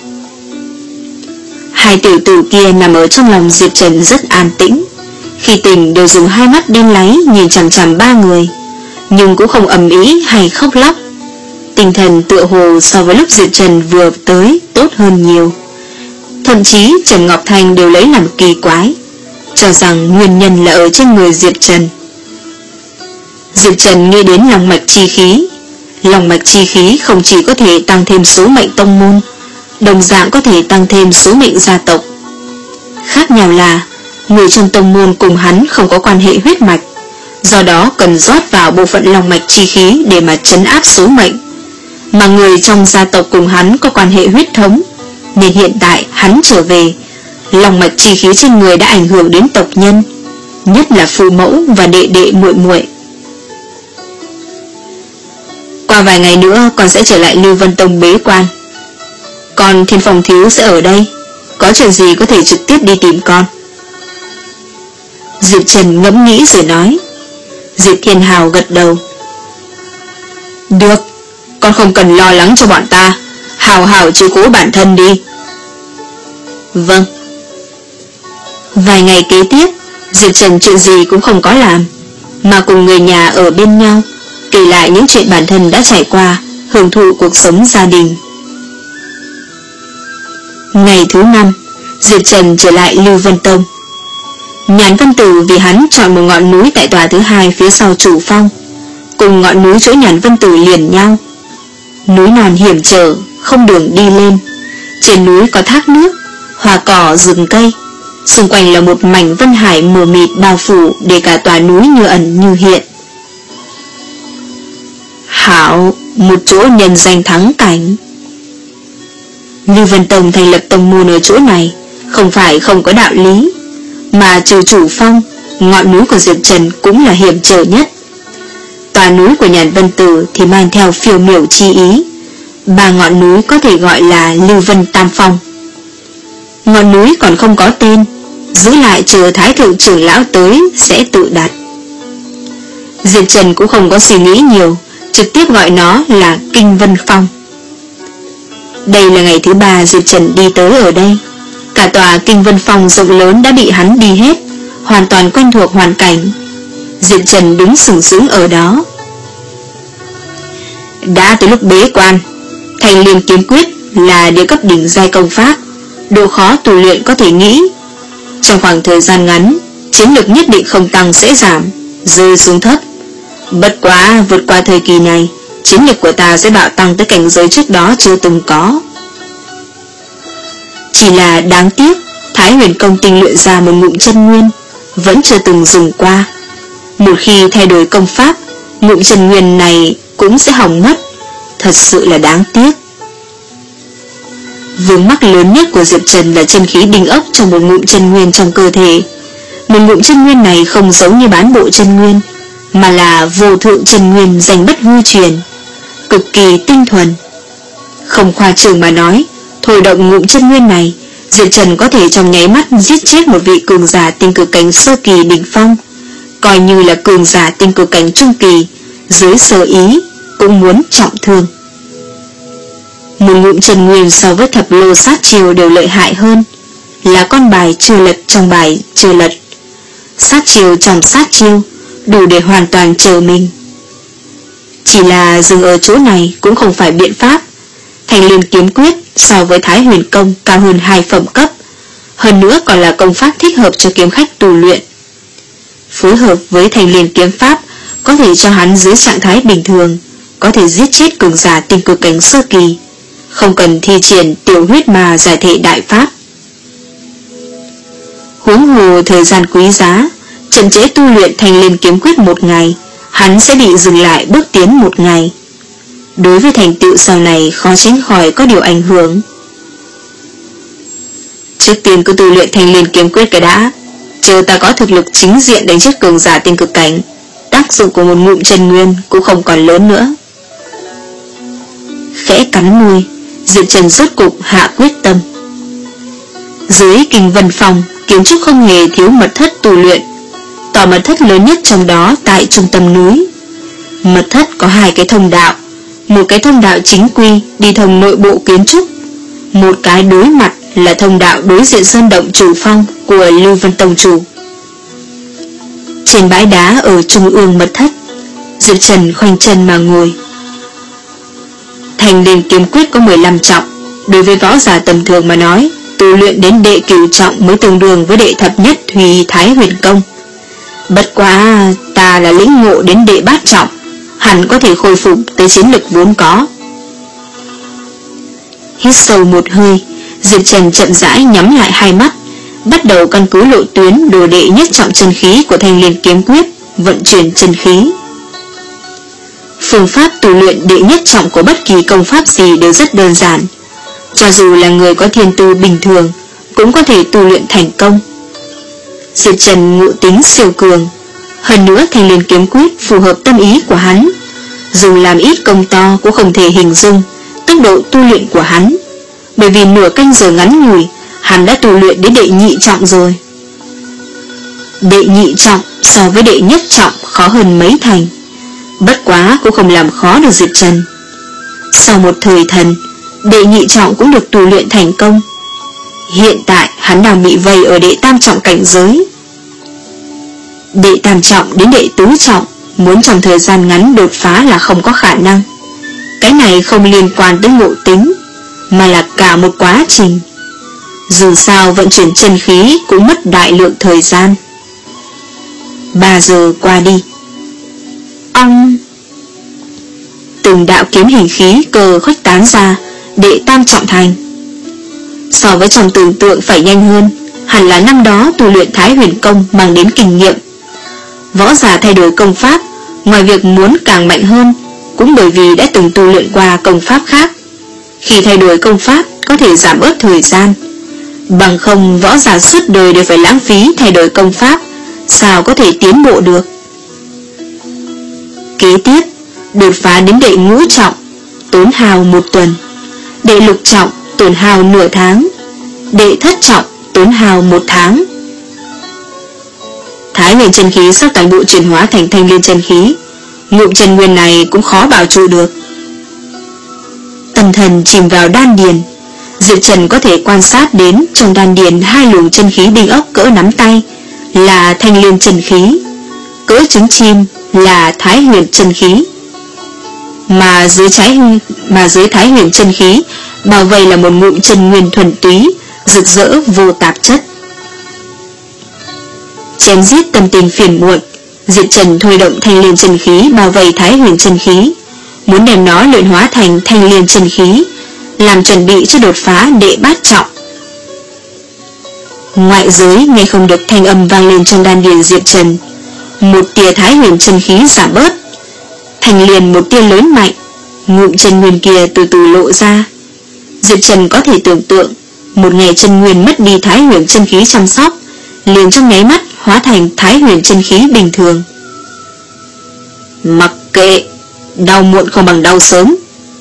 A: Hai tiểu tử kia nằm ở trong lòng Diệp Trần rất an tĩnh, khi tỉnh đều dùng hai mắt đen láy nhìn chằm chằm ba người, nhưng cũng không ầm ĩ hay khóc lóc. Tinh thần tựa hồ so với lúc Diệp Trần vừa tới tốt hơn nhiều. Thậm chí Trần Ngọc Thành đều lấy làm kỳ quái, cho rằng nguyên nhân là ở trên người Diệp Trần. Diệp Trần nghĩ đến lòng mạch chi khí. Lòng mạch chi khí không chỉ có thể tăng thêm số mệnh tông môn, đồng dạng có thể tăng thêm số mệnh gia tộc. Khác nhau là người trong tông môn cùng hắn không có quan hệ huyết mạch, do đó cần rót vào bộ phận lòng mạch chi khí để mà trấn áp số mệnh. Mà người trong gia tộc cùng hắn có quan hệ huyết thống, nên hiện tại hắn trở về, lòng mạch chi khí trên người đã ảnh hưởng đến tộc nhân, nhất là phụ mẫu và đệ đệ muội muội. Qua vài ngày nữa con sẽ trở lại Lưu Vân Tông bế quan, còn Thiên Phong thiếu sẽ ở đây, có chuyện gì có thể trực tiếp đi tìm con. Diệp Trần ngẫm nghĩ rồi nói. Diệp Thiên Hào gật đầu. Được, con không cần lo lắng cho bọn ta, hào hào chiếu cố bản thân đi. Vâng. Vài ngày kế tiếp, Diệp Trần chuyện gì cũng không có làm, mà cùng người nhà ở bên nhau, kể lại những chuyện bản thân đã trải qua, hưởng thụ cuộc sống gia đình. Ngày thứ năm, Diệp Trần trở lại Lưu Vân Tông. Nhàn Vân Tử vì hắn chọn một ngọn núi tại tòa thứ hai phía sau chủ phong, cùng ngọn núi chỗ Nhàn Vân Tử liền nhau. Núi non hiểm trở, không đường đi lên. Trên núi có thác nước, hoa cỏ, rừng cây, xung quanh là một mảnh vân hải mờ mịt bao phủ, để cả tòa núi như ẩn như hiện. Hảo, một chỗ nhân danh thắng cảnh. Lưu Vân Tông thành lập tông môn ở chỗ này không phải không có đạo lý, mà trừ chủ phong, ngọn núi của Diệp Trần cũng là hiểm trở nhất. Tòa núi của Nhàn Vân Tử thì mang theo phiêu miểu chi ý. Ba ngọn núi có thể gọi là Lưu Vân Tam Phong. Ngọn núi còn không có tên, giữ lại chờ Thái thượng trưởng lão tới sẽ tự đặt. Diệp Trần cũng không có suy nghĩ nhiều, trực tiếp gọi nó là Kinh Vân Phong. Đây là ngày thứ ba Diệp Trần đi tới ở đây. Cả tòa Kinh Vân Phong rộng lớn đã bị hắn đi hết, hoàn toàn quen thuộc hoàn cảnh. Diệp Trần đứng sừng sững ở đó. Đã tới lúc bế quan. Thành Liên Kiếm Quyết là địa cấp đỉnh giai công pháp, độ khó tu luyện có thể nghĩ. Trong khoảng thời gian ngắn, chiến lược nhất định không tăng sẽ giảm, rơi xuống thấp. Bất quá vượt qua thời kỳ này, chiến lược của ta sẽ bạo tăng tới cảnh giới trước đó chưa từng có. Chỉ là đáng tiếc, Thái Huyền Công tinh luyện ra một ngụm chân nguyên, vẫn chưa từng dùng qua. Một khi thay đổi công pháp, ngụm chân nguyên này cũng sẽ hỏng mất, thật sự là đáng tiếc. Vướng mắc lớn nhất của Diệp Trần là chân khí đinh ốc trong một ngụm chân nguyên trong cơ thể. Một ngụm chân nguyên này không giống như bán bộ chân nguyên, mà là vô thượng chân nguyên danh bất hư truyền, cực kỳ tinh thuần. Không khoa trương mà nói, thôi động ngụm chân nguyên này, Diệp Trần có thể trong nháy mắt giết chết một vị cường giả tinh cực cảnh sơ kỳ đỉnh phong, coi như là cường giả tinh cực cảnh trung kỳ, dưới sơ ý cũng muốn trọng thương. Một ngụm chân nguyên so với thập lô sát chiêu đều lợi hại hơn, là con bài chưa lật trong bài chưa lật, sát chiêu trong sát chiêu, đủ để hoàn toàn chờ mình. Chỉ là dừng ở chỗ này cũng không phải biện pháp. Thanh Liên kiếm quyết so với Thái Huyền công cao hơn hai phẩm cấp, hơn nữa còn là công pháp thích hợp cho kiếm khách tu luyện. Phối hợp với Thanh Liên kiếm pháp có thể cho hắn dưới trạng thái bình thường có thể giết chết cường giả tinh cực cảnh sơ kỳ, không cần thi triển tiểu huyết mà giải thể đại pháp. Huống hồ thời gian quý giá, chậm trễ tu luyện Thanh Liên kiếm quyết một ngày, hắn sẽ bị dừng lại bước tiến một ngày. Đối với thành tựu sau này khó tránh khỏi có điều ảnh hưởng. Trước tiên cứ tu luyện Thanh Liên kiếm quyết cái đã, chờ ta có thực lực chính diện đánh chết cường giả tinh cực cảnh, tác dụng của một ngụm chân nguyên cũng không còn lớn nữa. Khẽ cắn môi, Diệp Trần rốt cục hạ quyết tâm. Dưới Kinh Vân Phòng, kiến trúc không hề thiếu mật thất tu luyện. Tòa mật thất lớn nhất trong đó tại trung tâm núi. Mật thất có hai cái thông đạo, một cái thông đạo chính quy đi thông nội bộ kiến trúc, một cái đối mặt là thông đạo đối diện sơn động chủ phong của Lưu Vân Tông chủ. Trên bãi đá ở trung ương mật thất, Diệp Trần khoanh chân mà ngồi. Thanh Liên kiếm quyết có mười lăm trọng, đối với võ giả tầm thường mà nói, tu luyện đến đệ cửu trọng mới tương đương với đệ thập nhất Thùy Thái Huyền công. Bất quá ta là lĩnh ngộ đến đệ bát trọng, hẳn có thể khôi phục tới chiến lực vốn có. Hít sâu một hơi, Diệp Trần chậm rãi nhắm lại hai mắt, bắt đầu căn cứ lộ tuyến đồ đệ nhất trọng chân khí của Thanh Liên kiếm quyết, vận chuyển chân khí. Phương pháp tu luyện đệ nhất trọng của bất kỳ công pháp gì đều rất đơn giản, cho dù là người có thiên tư bình thường cũng có thể tu luyện thành công. Diệp Trần ngộ tính siêu cường, hơn nữa Thanh Liên kiếm quyết phù hợp tâm ý của hắn, dù làm ít công to cũng không thể hình dung tốc độ tu luyện của hắn, bởi vì nửa canh giờ ngắn ngủi hắn đã tu luyện đến đệ nhị trọng rồi. Đệ nhị trọng so với đệ nhất trọng khó hơn mấy thành, bất quá cũng không làm khó được Diệp Trần. Sau một thời thần, đệ nhị trọng cũng được tu luyện thành công. Hiện tại hắn đang bị vây ở đệ tam trọng cảnh giới. Đệ tam trọng đến đệ tứ trọng, muốn trong thời gian ngắn đột phá là không có khả năng. Cái này không liên quan tới ngộ tính, mà là cả một quá trình. Dù sao vận chuyển chân khí cũng mất đại lượng thời gian. Ba giờ qua đi. Ông từng đạo kiếm hình khí cơ khuếch tán ra, đệ tam trọng thành. So với trong tưởng tượng phải nhanh hơn, hẳn là năm đó tu luyện Thái Huyền công mang đến kinh nghiệm. Võ giả thay đổi công pháp, ngoài việc muốn càng mạnh hơn, cũng bởi vì đã từng tu luyện qua công pháp khác. Khi thay đổi công pháp có thể giảm bớt thời gian, bằng không võ giả suốt đời đều phải lãng phí thay đổi công pháp, sao có thể tiến bộ được. Kế tiếp, đột phá đến đệ ngũ trọng, tốn hao một tuần. Đệ lục trọng tốn hao nửa tháng. Đệ thất trọng tốn hao một tháng. Thái Huyền chân khí sắp toàn bộ chuyển hóa thành Thanh Liên chân khí, ngụm chân nguyên này cũng khó bảo trụ được. Tâm thần chìm vào đan điền, Diệp Trần có thể quan sát đến trong đan điền hai luồng chân khí đinh ốc cỡ nắm tay là Thanh Liên chân khí, cỡ trứng chim là Thái Huyền chân khí. Mà dưới trái mà dưới Thái Huyền chân khí bao vây là một ngụm chân nguyên thuần túy, rực rỡ vô tạp chất. Chém giết tâm tình phiền muộn, Diệp Trần thôi động Thanh Liên chân khí bao vây Thái Huyền chân khí, muốn đem nó luyện hóa thành Thanh Liên chân khí, làm chuẩn bị cho đột phá đệ bát trọng. Ngoại giới nghe không được thanh âm vang lên trong đan điền Diệp Trần, một tia Thái Huyền chân khí giảm bớt, Thanh Liên một tia lớn mạnh, Ngụm chân nguyên kia từ từ lộ ra. Diệp Trần có thể tưởng tượng, một ngày chân nguyên mất đi Thái Huyền chân khí chăm sóc, liền trong nháy mắt hóa thành Thái Huyền chân khí bình thường. Mặc kệ, đau muộn không bằng đau sớm.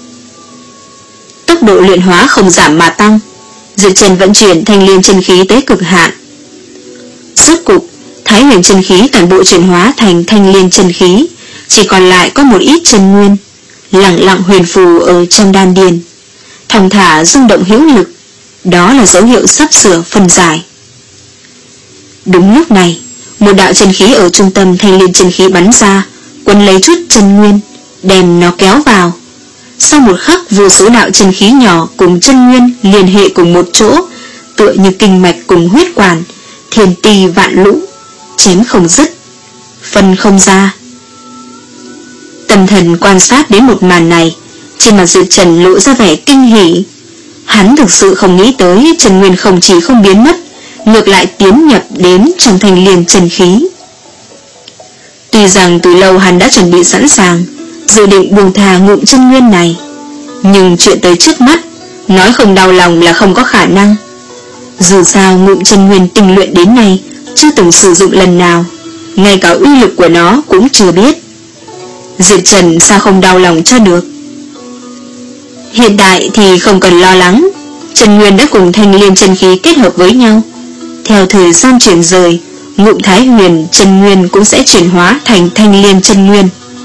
A: Tốc độ luyện hóa không giảm mà tăng, Diệp Trần vận chuyển Thanh Liên chân khí tới cực hạn. Rốt cục, Thái Huyền chân khí toàn bộ chuyển hóa thành Thanh Liên chân khí, chỉ còn lại có một ít chân nguyên, lặng lặng huyền phù ở trong đan điền, thong thả rung động hữu lực. Đó là dấu hiệu sắp sửa phân giải. Đúng lúc này, một đạo chân khí ở trung tâm Thanh Liên chân khí bắn ra, quấn lấy chút chân nguyên, đem nó kéo vào. Sau một khắc, vô số đạo chân khí nhỏ cùng chân nguyên liên hệ cùng một chỗ, tựa như kinh mạch cùng huyết quản, thiên ti vạn lũ, chém không dứt, phân không ra. Tâm thần quan sát đến một màn này, trên mặt Diệp Trần lộ ra vẻ kinh hỉ. Hắn thực sự không nghĩ tới chân nguyên không chỉ không biến mất, ngược lại tiến nhập đến trong Thanh Liên chân khí. Tuy rằng từ lâu hắn đã chuẩn bị sẵn sàng, dự định buông thà ngụm chân nguyên này, nhưng chuyện tới trước mắt, nói không đau lòng là không có khả năng. Dù sao ngụm chân nguyên tinh luyện đến nay chưa từng sử dụng lần nào, ngay cả uy lực của nó cũng chưa biết. Diệp Trần sao không đau lòng cho được. Hiện tại thì không cần lo lắng, chân nguyên đã cùng Thanh Liên chân khí kết hợp với nhau. Theo thời gian chuyển rời, ngụm Thái Huyền chân nguyên cũng sẽ chuyển hóa thành Thanh Liên chân nguyên.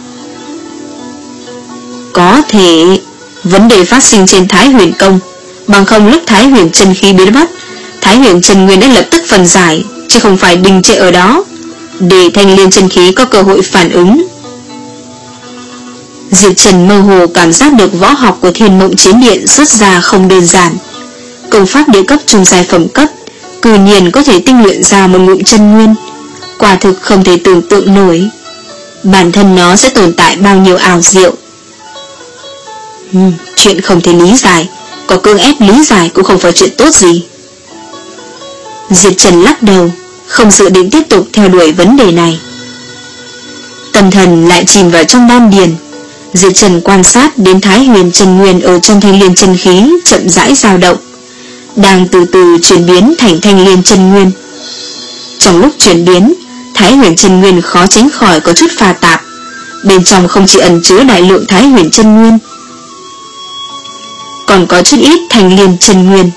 A: Có thể vấn đề phát sinh trên Thái Huyền công, bằng không lúc Thái Huyền chân khí biến mất, Thái Huyền chân nguyên đã lập tức phân giải, chứ không phải đình trệ ở đó, để Thanh Liên chân khí có cơ hội phản ứng. Diệp Trần mơ hồ cảm giác được võ học của Thiên Mộng Chiến Điện xuất ra không đơn giản. Công pháp địa cấp trung giai phẩm cấp, cư nhiên có thể tinh luyện ra một ngụm chân nguyên, quả thực không thể tưởng tượng nổi. Bản thân nó sẽ tồn tại bao nhiêu ảo diệu. Ừ, chuyện không thể lý giải, có cưỡng ép lý giải cũng không phải chuyện tốt gì. Diệp Trần lắc đầu, không dự định tiếp tục theo đuổi vấn đề này. Tâm thần lại chìm vào trong đan điền. Diệp Trần quan sát đến Thái Huyền chân nguyên ở trong Thanh Liên chân khí chậm rãi dao động, đang từ từ chuyển biến thành Thanh Liên chân nguyên. Trong lúc chuyển biến, Thái Huyền chân nguyên khó tránh khỏi có chút pha tạp, bên trong không chỉ ẩn chứa đại lượng Thái Huyền chân nguyên, còn có chút ít Thanh Liên chân nguyên.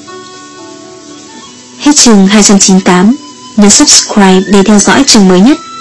A: Hết chương hai trăm chín mươi tám. Nhấn subscribe để theo dõi chương mới nhất.